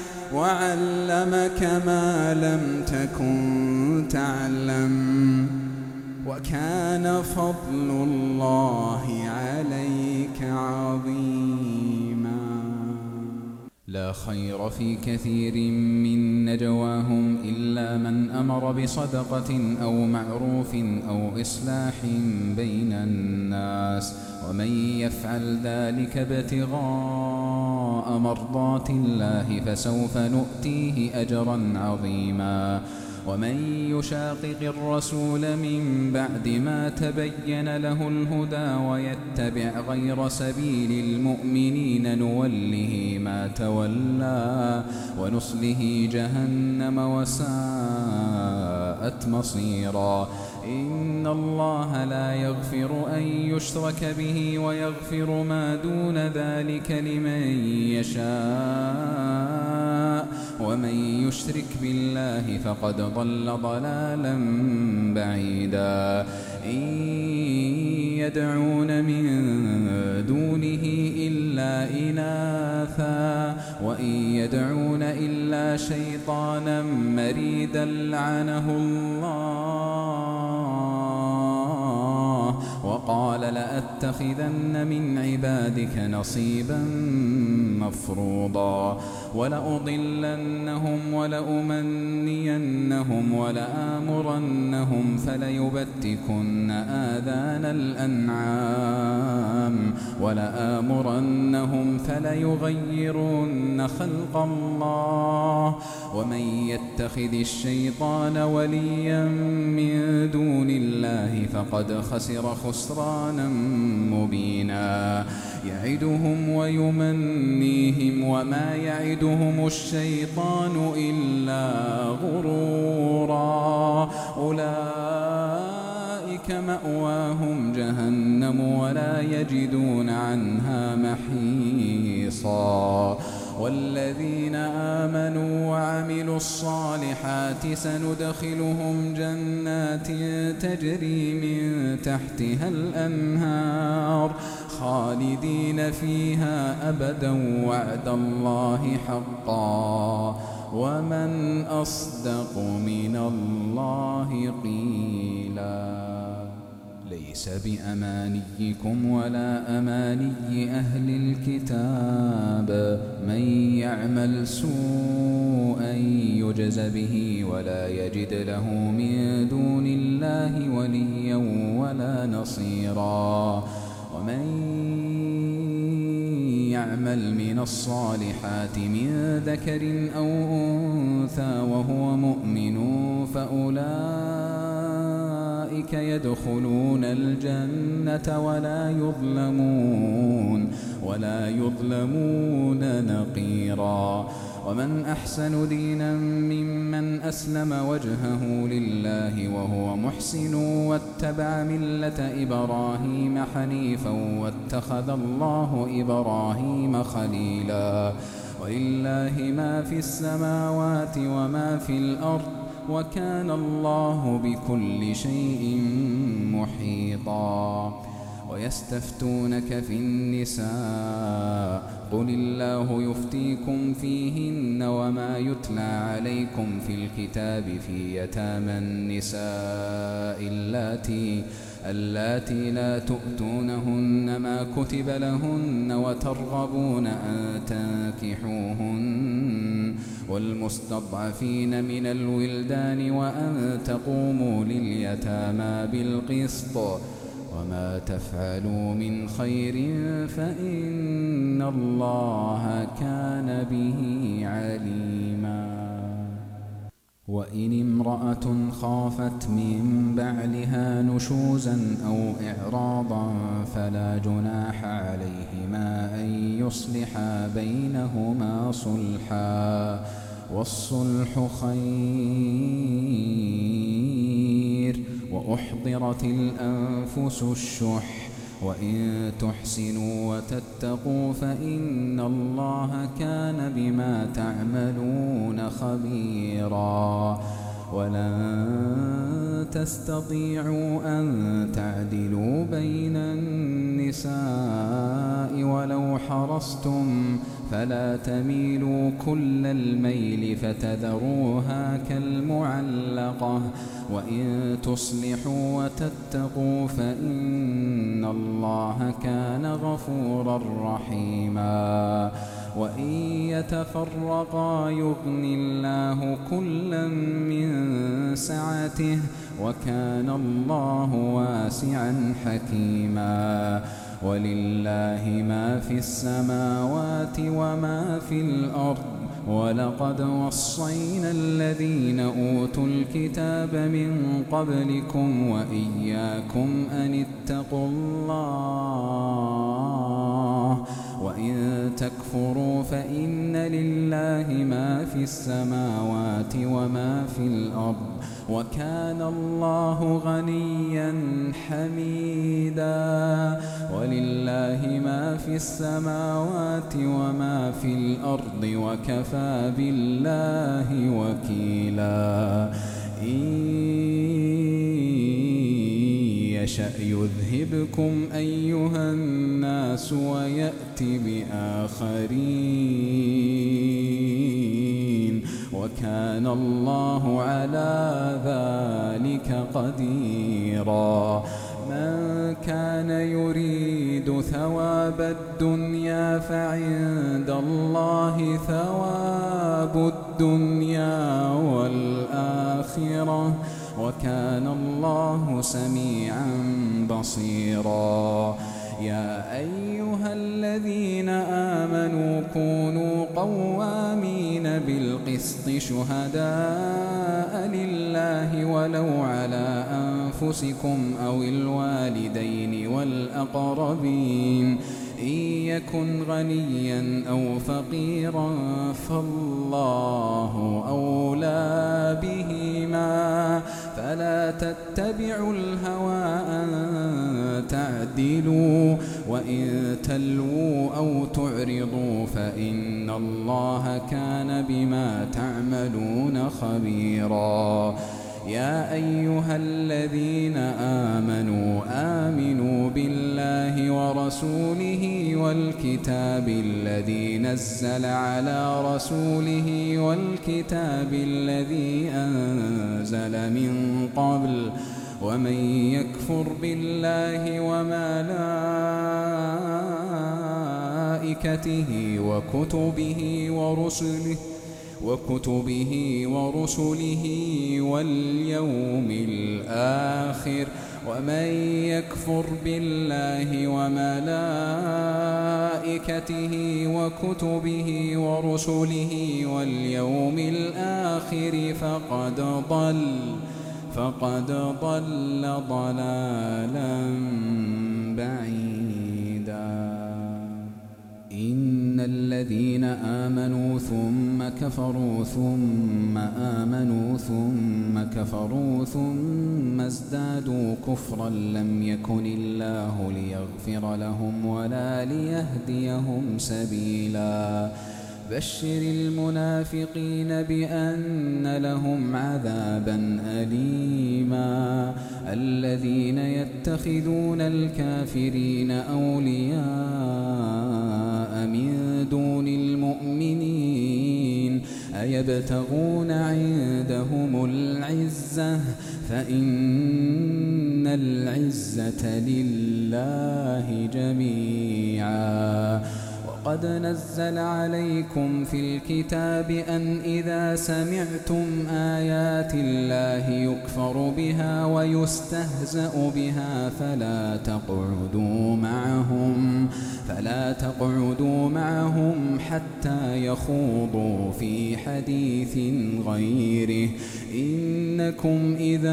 وعلمك ما لم تكن تعلم وكان فضل الله عليك عظيما. لا خير في كثير من نجواهم إلا من أمر بصدقة أو معروف أو إصلاح بين الناس ومن يفعل ذلك ابتغاء مرضات الله فسوف نؤتيه أجرا عظيما. ومن يشاقق الرسول من بعد ما تبين له الهدى ويتبع غير سبيل المؤمنين نوله ما تولى ونصله جهنم وساءت مصيرا. إن الله لا يغفر أن يشرك به ويغفر ما دون ذلك لمن يشاء ومن يشرك بالله فقد ضل ضلالا بعيدا. إن يدعون من دونه إلا إناثا وإن يدعون إلا شيطانا مريدا لعنه الله وقال لأتخذن من عبادك نصيبا مفروضا. ولأضلنهم ولأمنينهم ولآمرنهم فليبتكن آذان الأنعام ولآمرنهم فليغيرن خلق الله. ومن يتخذ الشيطان وليا من دون الله فقد خسر خسرانا مبينا. يعدهم ويمنيهم وما يعدهم الشيطان إلا غرورا. أولئك مأواهم جهنم ولا يجدون عنها محيصا. والذين آمنوا وعملوا الصالحات سندخلهم جنات تجري من تحتها الأنهار خالدين فيها أبدا وعد الله حقا ومن أصدق من الله قيلا. ليس بأمانيكم ولا أماني أهل الكتاب من يعمل سوءا يجز به ولا يجد له من دون الله وليا ولا نصيرا. ومن يعمل من الصالحات من ذكر أو أنثى وهو مؤمن فأولئك يدخلون الجنة ولا يظلمون ولا يظلمون نقيرا. ومن أحسن دينا ممن أسلم وجهه لله وهو محسن واتبع ملة إبراهيم حنيفا واتخذ الله إبراهيم خليلا. ولله ما في السماوات وما في الأرض وكان الله بكل شيء محيطا. ويستفتونك في النساء قل الله يفتيكم فيهن وما يتلى عليكم في الكتاب في يتامى النساء اللاتي اللاتي لا تؤتونهن ما كتب لهن وترغبون أن تنكحوهن والمستضعفين من الولدان وأن تقوموا لليتامى بالقسط وما تفعلوا من خير فإن الله كان به عليما. وإن امرأة خافت من بعلها نشوزا أو إعراضا فلا جناح عليهما أن يصلحا بينهما صلحا والصلح خير وأحضرت الأنفس الشح وإن تحسنوا وتتقوا فإن الله كان بما تعملون خبيرا. ولن تستطيعوا أن تعدلوا بين النساء ولو حرصتم فلا تميلوا كل الميل فتذروها كالمعلقة وإن تصلحوا وتتقوا فإن الله كان غفورا رحيما. وإن يتفرقا يغن الله كلا من سعته وكان الله واسعا حكيما. ولله ما في السماوات وما في الأرض ولقد وصينا الذين أوتوا الكتاب من قبلكم وإياكم أن اتقوا الله وإن تكفروا فإن لله ما في السماوات وما في الأرض وكان الله غنيا حميدا. ولله ما في السماوات وما في الأرض وكفى بالله وكيلا. إن يشأ يذهبكم أيها الناس ويأت بآخرين وكان الله على ذلك قديرا. من كان يريد ثواب الدنيا فعند الله ثواب الدنيا والآخرة وكان الله سميعا بصيرا. يا أيها الذين آمنوا كونوا قوامين بالقسط شهداء لله ولو على أنفسكم أو الوالدين والأقربين إن يكن غنيا أو فقيرا فالله أولى بهما فلا تتبعوا الهوى أن تعدلوا وإن تلووا أو تعرضوا فإن الله كان بما تعملون خبيرا. يا أيها الذين آمنوا آمنوا بالله ورسوله والكتاب الذي نزل على رسوله والكتاب الذي أنزل من قبل ومن يكفر بالله وملائكته وكتبه ورسله وكتبه ورسله واليوم الآخر ومن يكفر بالله وملائكته وكتبه ورسله واليوم الآخر فقد ضل فقد ضل ضلالا بعيدا. إن الذين آمنوا ثم كفروا ثم آمنوا ثم كفروا ثم ازدادوا كفرا لم يكن الله ليغفر لهم ولا ليهديهم سبيلا. بشر المنافقين بأن لهم عذابا أليما. الذين يتخذون الكافرين أولياء من دون المؤمنين أيبتغون عندهم العزة فإن العزة لله جميعا. وقد نزل عليكم في الكتاب أن إذا سمعتم آيات الله يكفر بها ويستهزأ بها فلا تقعدوا معهم فلا تقعدوا معهم حتى يخوضوا في حديث غيره إنكم إذا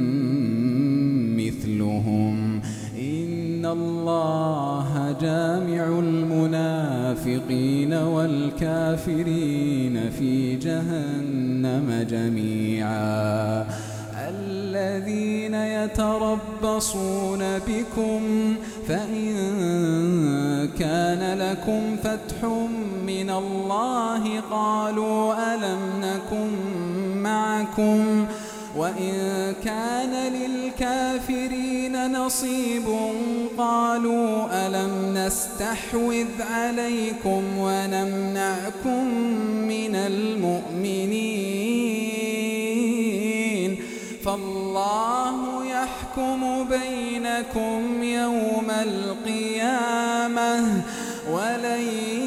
مثلهم. إن الله جامع المنافقين والكافرين في جهنم جميعا. الذين يتربصون بكم فإن كان لكم فتح من الله قالوا ألم نكن معكم وإن كان للكافرين نصيب قالوا ألم نستحوذ عليكم ونمنعكم من المؤمنين فالله يحكم بينكم يوم القيامة ولن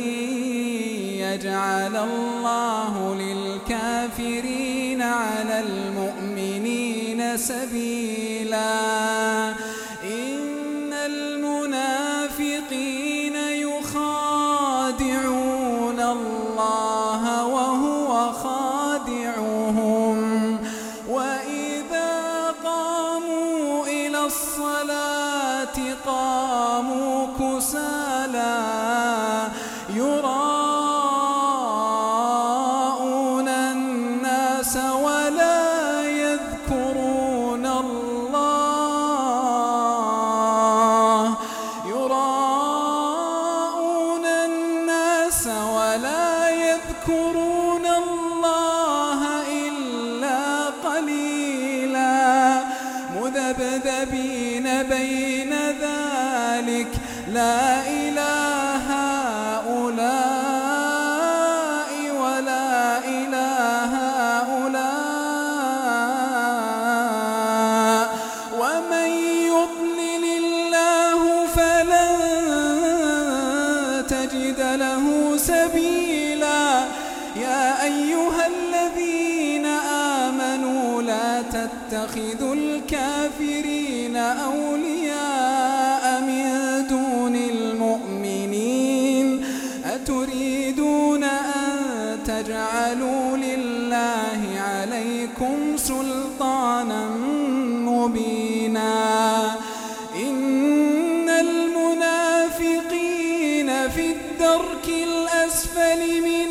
يجعل الله للكافرين على المؤمنين سبيلا. إن المنافقين يخادعون الله وهو خادعهم وإذا قاموا إلى الصلاة قاموا كسالى يراءون الناس ولا يذكرون الله يراءون الناس ولا يذكرون الله إلا قليلا مذبذبين بين ذلك لا إله هؤلاء ولا إله هؤلاء ومن يضلل الله فلن تجد له سبيلا. يا أيها الذين آمنوا لا تتخذوا الكافرين أولياء من دون المؤمنين أتريدون أن تجعلوا لله عليكم سلطانا مبينا. إن المنافقين في الدرك الأسفل من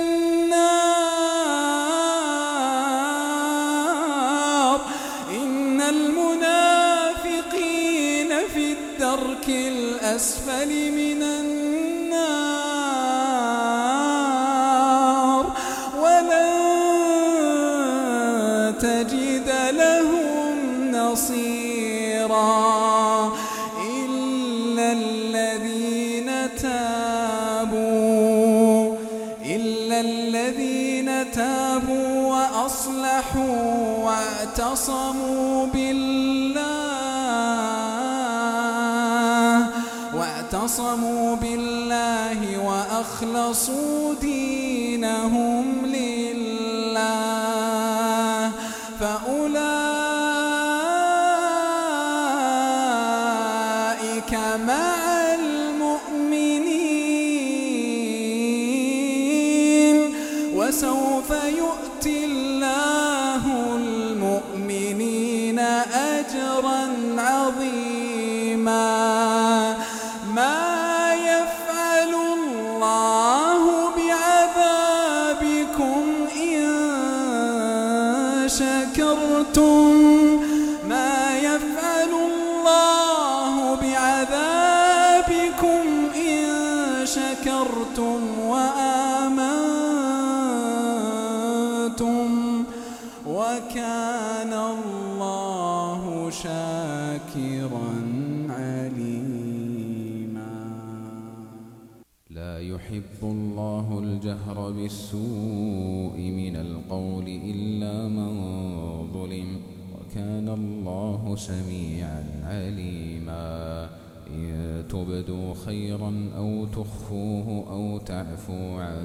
النار إن المنافقين في الدرك الأسفل من النار ولن تجد لهم نصيرا. إلا الذين تابوا إلا الذين تابوا وأصلحوا واعتصموا بالله واعتصموا بالله وأخلصوا دينهم لله فأولئك مع المؤمنين وسوف يؤتي الله المؤمنين أجرا عظيما ما يفعل الله بعذابكم إن شكرتم ما يفعل الله بعذابكم إن شكرتم وآمنتم وكان الله شاكرا عليما. لا يحب الله الجهر بالسوء من القول إلا من ظلم وكان الله سميعا عليما. إن تبدوا خيرا أو تخفوه أو تعفوا عن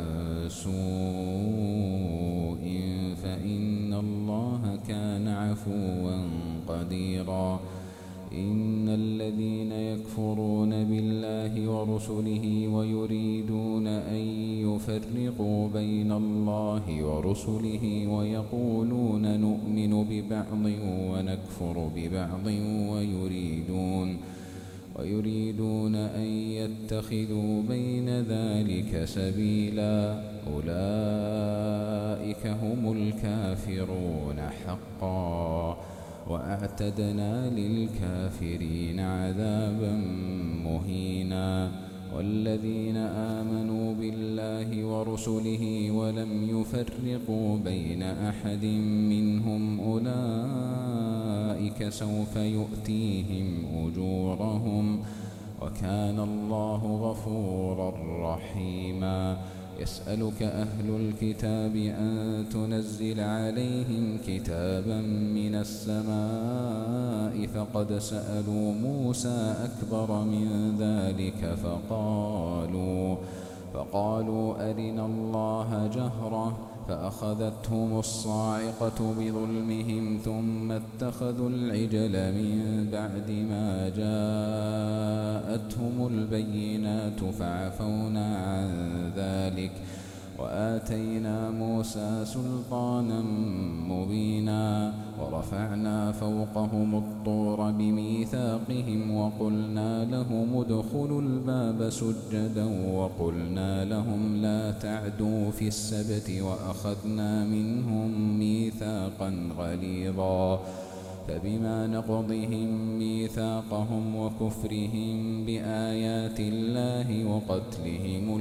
سوء فإن الله كان عفوا قديرا. إن الذين يكفرون بالله ورسله ويريدون أن يفرقوا بين الله ورسله ويقولون نؤمن ببعض ونكفر ببعض ويريدون ويريدون أن يتخذوا بين ذلك سبيلا أولئك هم الكافرون حقا وأعتدنا للكافرين عذابا مهينا. والذين آمنوا بالله ورسله ولم يفرقوا بين أحد منهم أولئك سوف يؤتيهم أجورهم وكان الله غفورا رحيما. يسألك أهل الكتاب أن تنزل عليهم كتابا من السماء فقد سألوا موسى أكبر من ذلك فقالوا فقالوا أرنا الله جهرة فأخذتهم الصاعقة بظلمهم ثم اتخذوا العجل من بعد ما جاءتهم البينات فعفونا عن ذلك وآتينا موسى سلطانا مبينا. ورفعنا فوقهم الطور بميثاقهم وقلنا لهم ادخلوا الباب سجدا وقلنا لهم لا تعدوا في السبت وأخذنا منهم ميثاقا غليظا. فبما نقضهم ميثاقهم وكفرهم بآيات الله وقتلهم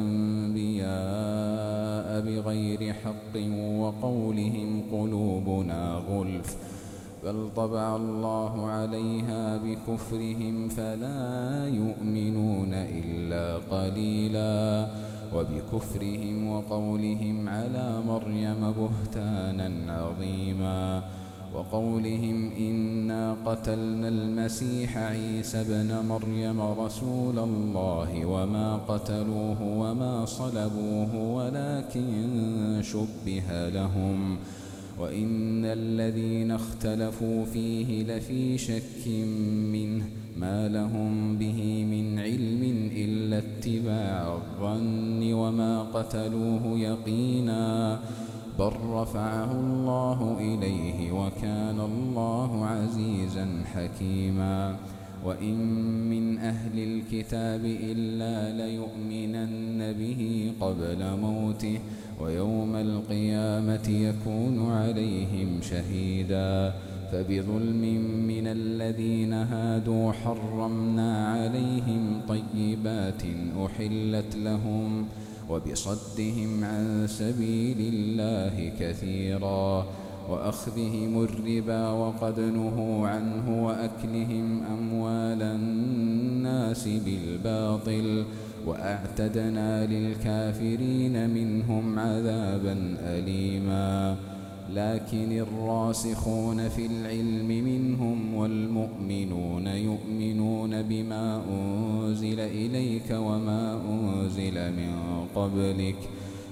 الأنبياء بغير حق وقولهم قلوبنا غلف بل طبع الله عليها بكفرهم فلا يؤمنون إلا قليلا. وبكفرهم وقولهم على مريم بهتانا عظيما وقولهم إنا قتلنا المسيح عيسى ابن مريم رسول الله وما قتلوه وما صلبوه ولكن شبه لهم وإن الذين اختلفوا فيه لفي شك منه ما لهم به من علم إلا اتباع الظن وما قتلوه يقينا بل رفعه الله إليه وكان الله عزيزا حكيما. وإن من أهل الكتاب إلا ليؤمنن به قبل موته ويوم القيامة يكون عليهم شهيدا. فبظلم من الذين هادوا حرمنا عليهم طيبات أحلت لهم وبصدهم عن سبيل الله كثيرا وأخذهم الربا وقد نهوا عنه وأكلهم أموال الناس بالباطل وأعتدنا للكافرين منهم عذابا أليما. لكن الراسخون في العلم منهم والمؤمنون يؤمنون بما أنزل إليك وما أنزل من قبلك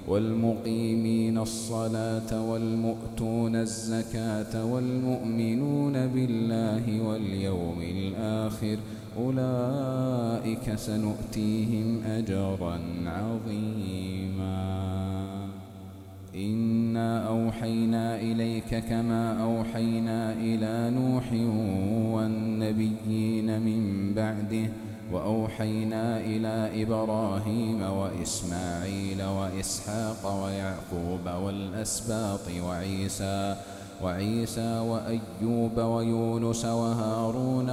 والمقيمين الصلاة والمؤتون الزكاة والمؤمنون بالله واليوم الآخر أولئك سنؤتيهم أجرا عظيما. إنا أوحينا إليك كما أوحينا إلى نوح والنبيين من بعده وأوحينا إلى إبراهيم وإسماعيل وإسحاق ويعقوب والأسباط وعيسى وعيسى وأيوب ويونس وهارون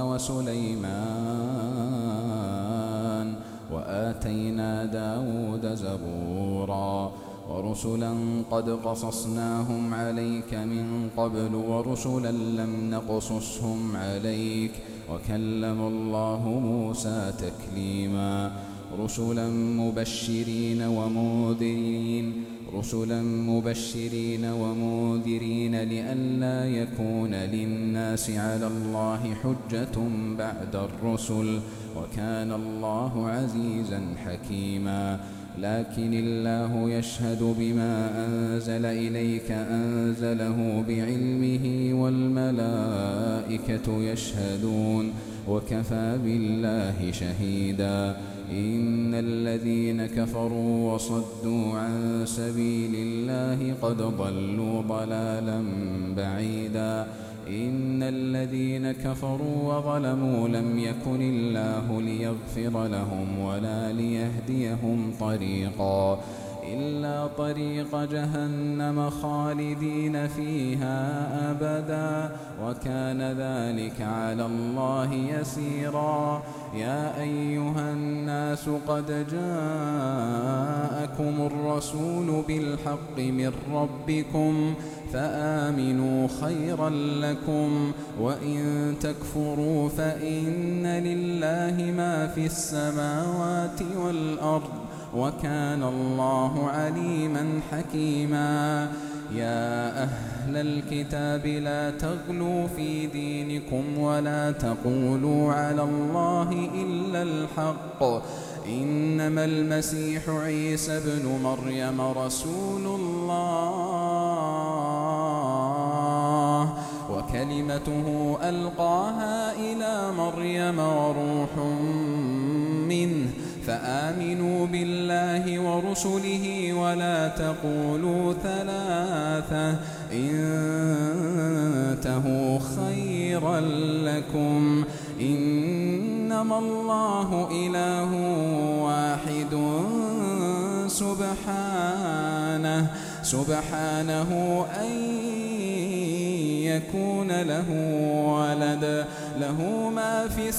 وسليمان وآتينا داود زبورا ورسلا قد قصصناهم عليك من قبل ورسلا لم نقصصهم عليك وكلم الله موسى تكليما رسلا مبشرين ومنذرين رسلا مبشرين ومنذرين لئلا يكون للناس على الله حجة بعد الرسل وكان الله عزيزا حكيما. لكن الله يشهد بما أنزل إليك أنزله بعلمه والملائكة يشهدون وكفى بالله شهيدا. إن الذين كفروا وصدوا عن سبيل الله قد ضلوا ضلالا بعيدا. إن الذين كفروا وظلموا لم يكن الله ليغفر لهم ولا ليهديهم طريقا إلا طريق جهنم خالدين فيها أبدا وكان ذلك على الله يسيرا. يا أيها الناس قد جاءكم الرسول بالحق من ربكم فآمنوا خيرا لكم وإن تكفروا فإن لله ما في السماوات والأرض وكان الله عليما حكيما. يا أهل الكتاب لا تغلوا في دينكم ولا تقولوا على الله إلا الحق إنما المسيح عيسى ابن مريم رسول الله وكلمته ألقاها إلى مريم وروح منه فآمنوا بالله ورسله ولا تقولوا ثلاثة انتهوا خيرا لكم إنما الله إله واحد سبحانه سبحانه أن يكون له ولد له ما في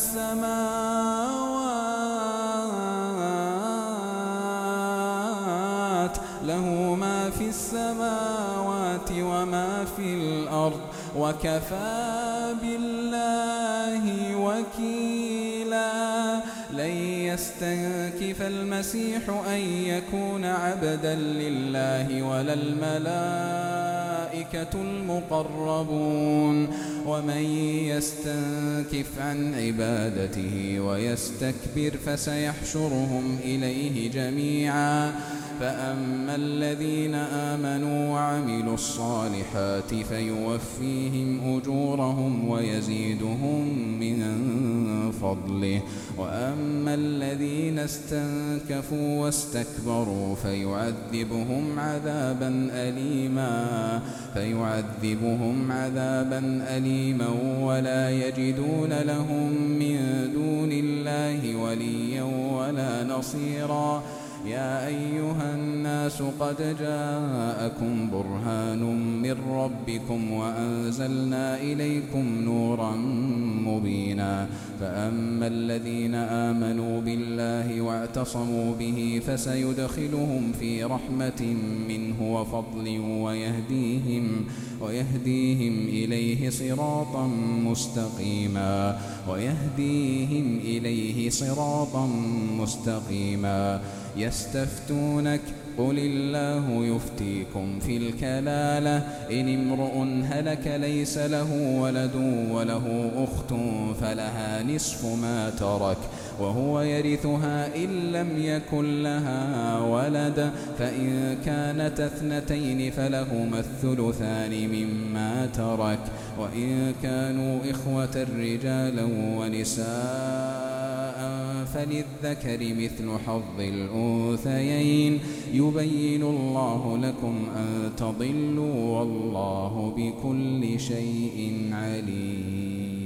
السماوات له ما في السماوات وما في الأرض وكفى بالله وكيلا. لن يستنكف المسيح أن يكون عبدا لله ولا الملائكة المقربون ومن يستنكف عن عبادته ويستكبر فسيحشرهم إليه جميعا. فأما الذين آمنوا وعملوا الصالحات فيوفيهم أجورهم ويزيدهم من فضله وأما الذين استنكفوا واستكبروا فيعذبهم عذابا أليما فيعذبهم عذابا أليما ولا يجدون لهم من دون الله وليا ولا نصيرا. يا أيها الناس قد جاءكم برهان من ربكم وأنزلنا إليكم نورا مبينا. فأما الذين آمنوا بالله واعتصموا به فسيدخلهم في رحمة منه وفضل ويهديهم ويهديهم إليه صراطا مستقيما ويهديهم إليه صراطا مستقيما. يستفتونك قل الله يفتيكم في الكلالة إن امرؤ هلك ليس له ولد وله أخت فلها نصف ما ترك وهو يرثها إن لم يكن لها ولد فإن كانت اثنتين فلهما الثلثان مما ترك وإن كانوا إخوة رجالا ونساء فللذكر مثل حظ الأنثيين يبين الله لكم أن تضلوا والله بكل شيء عليم.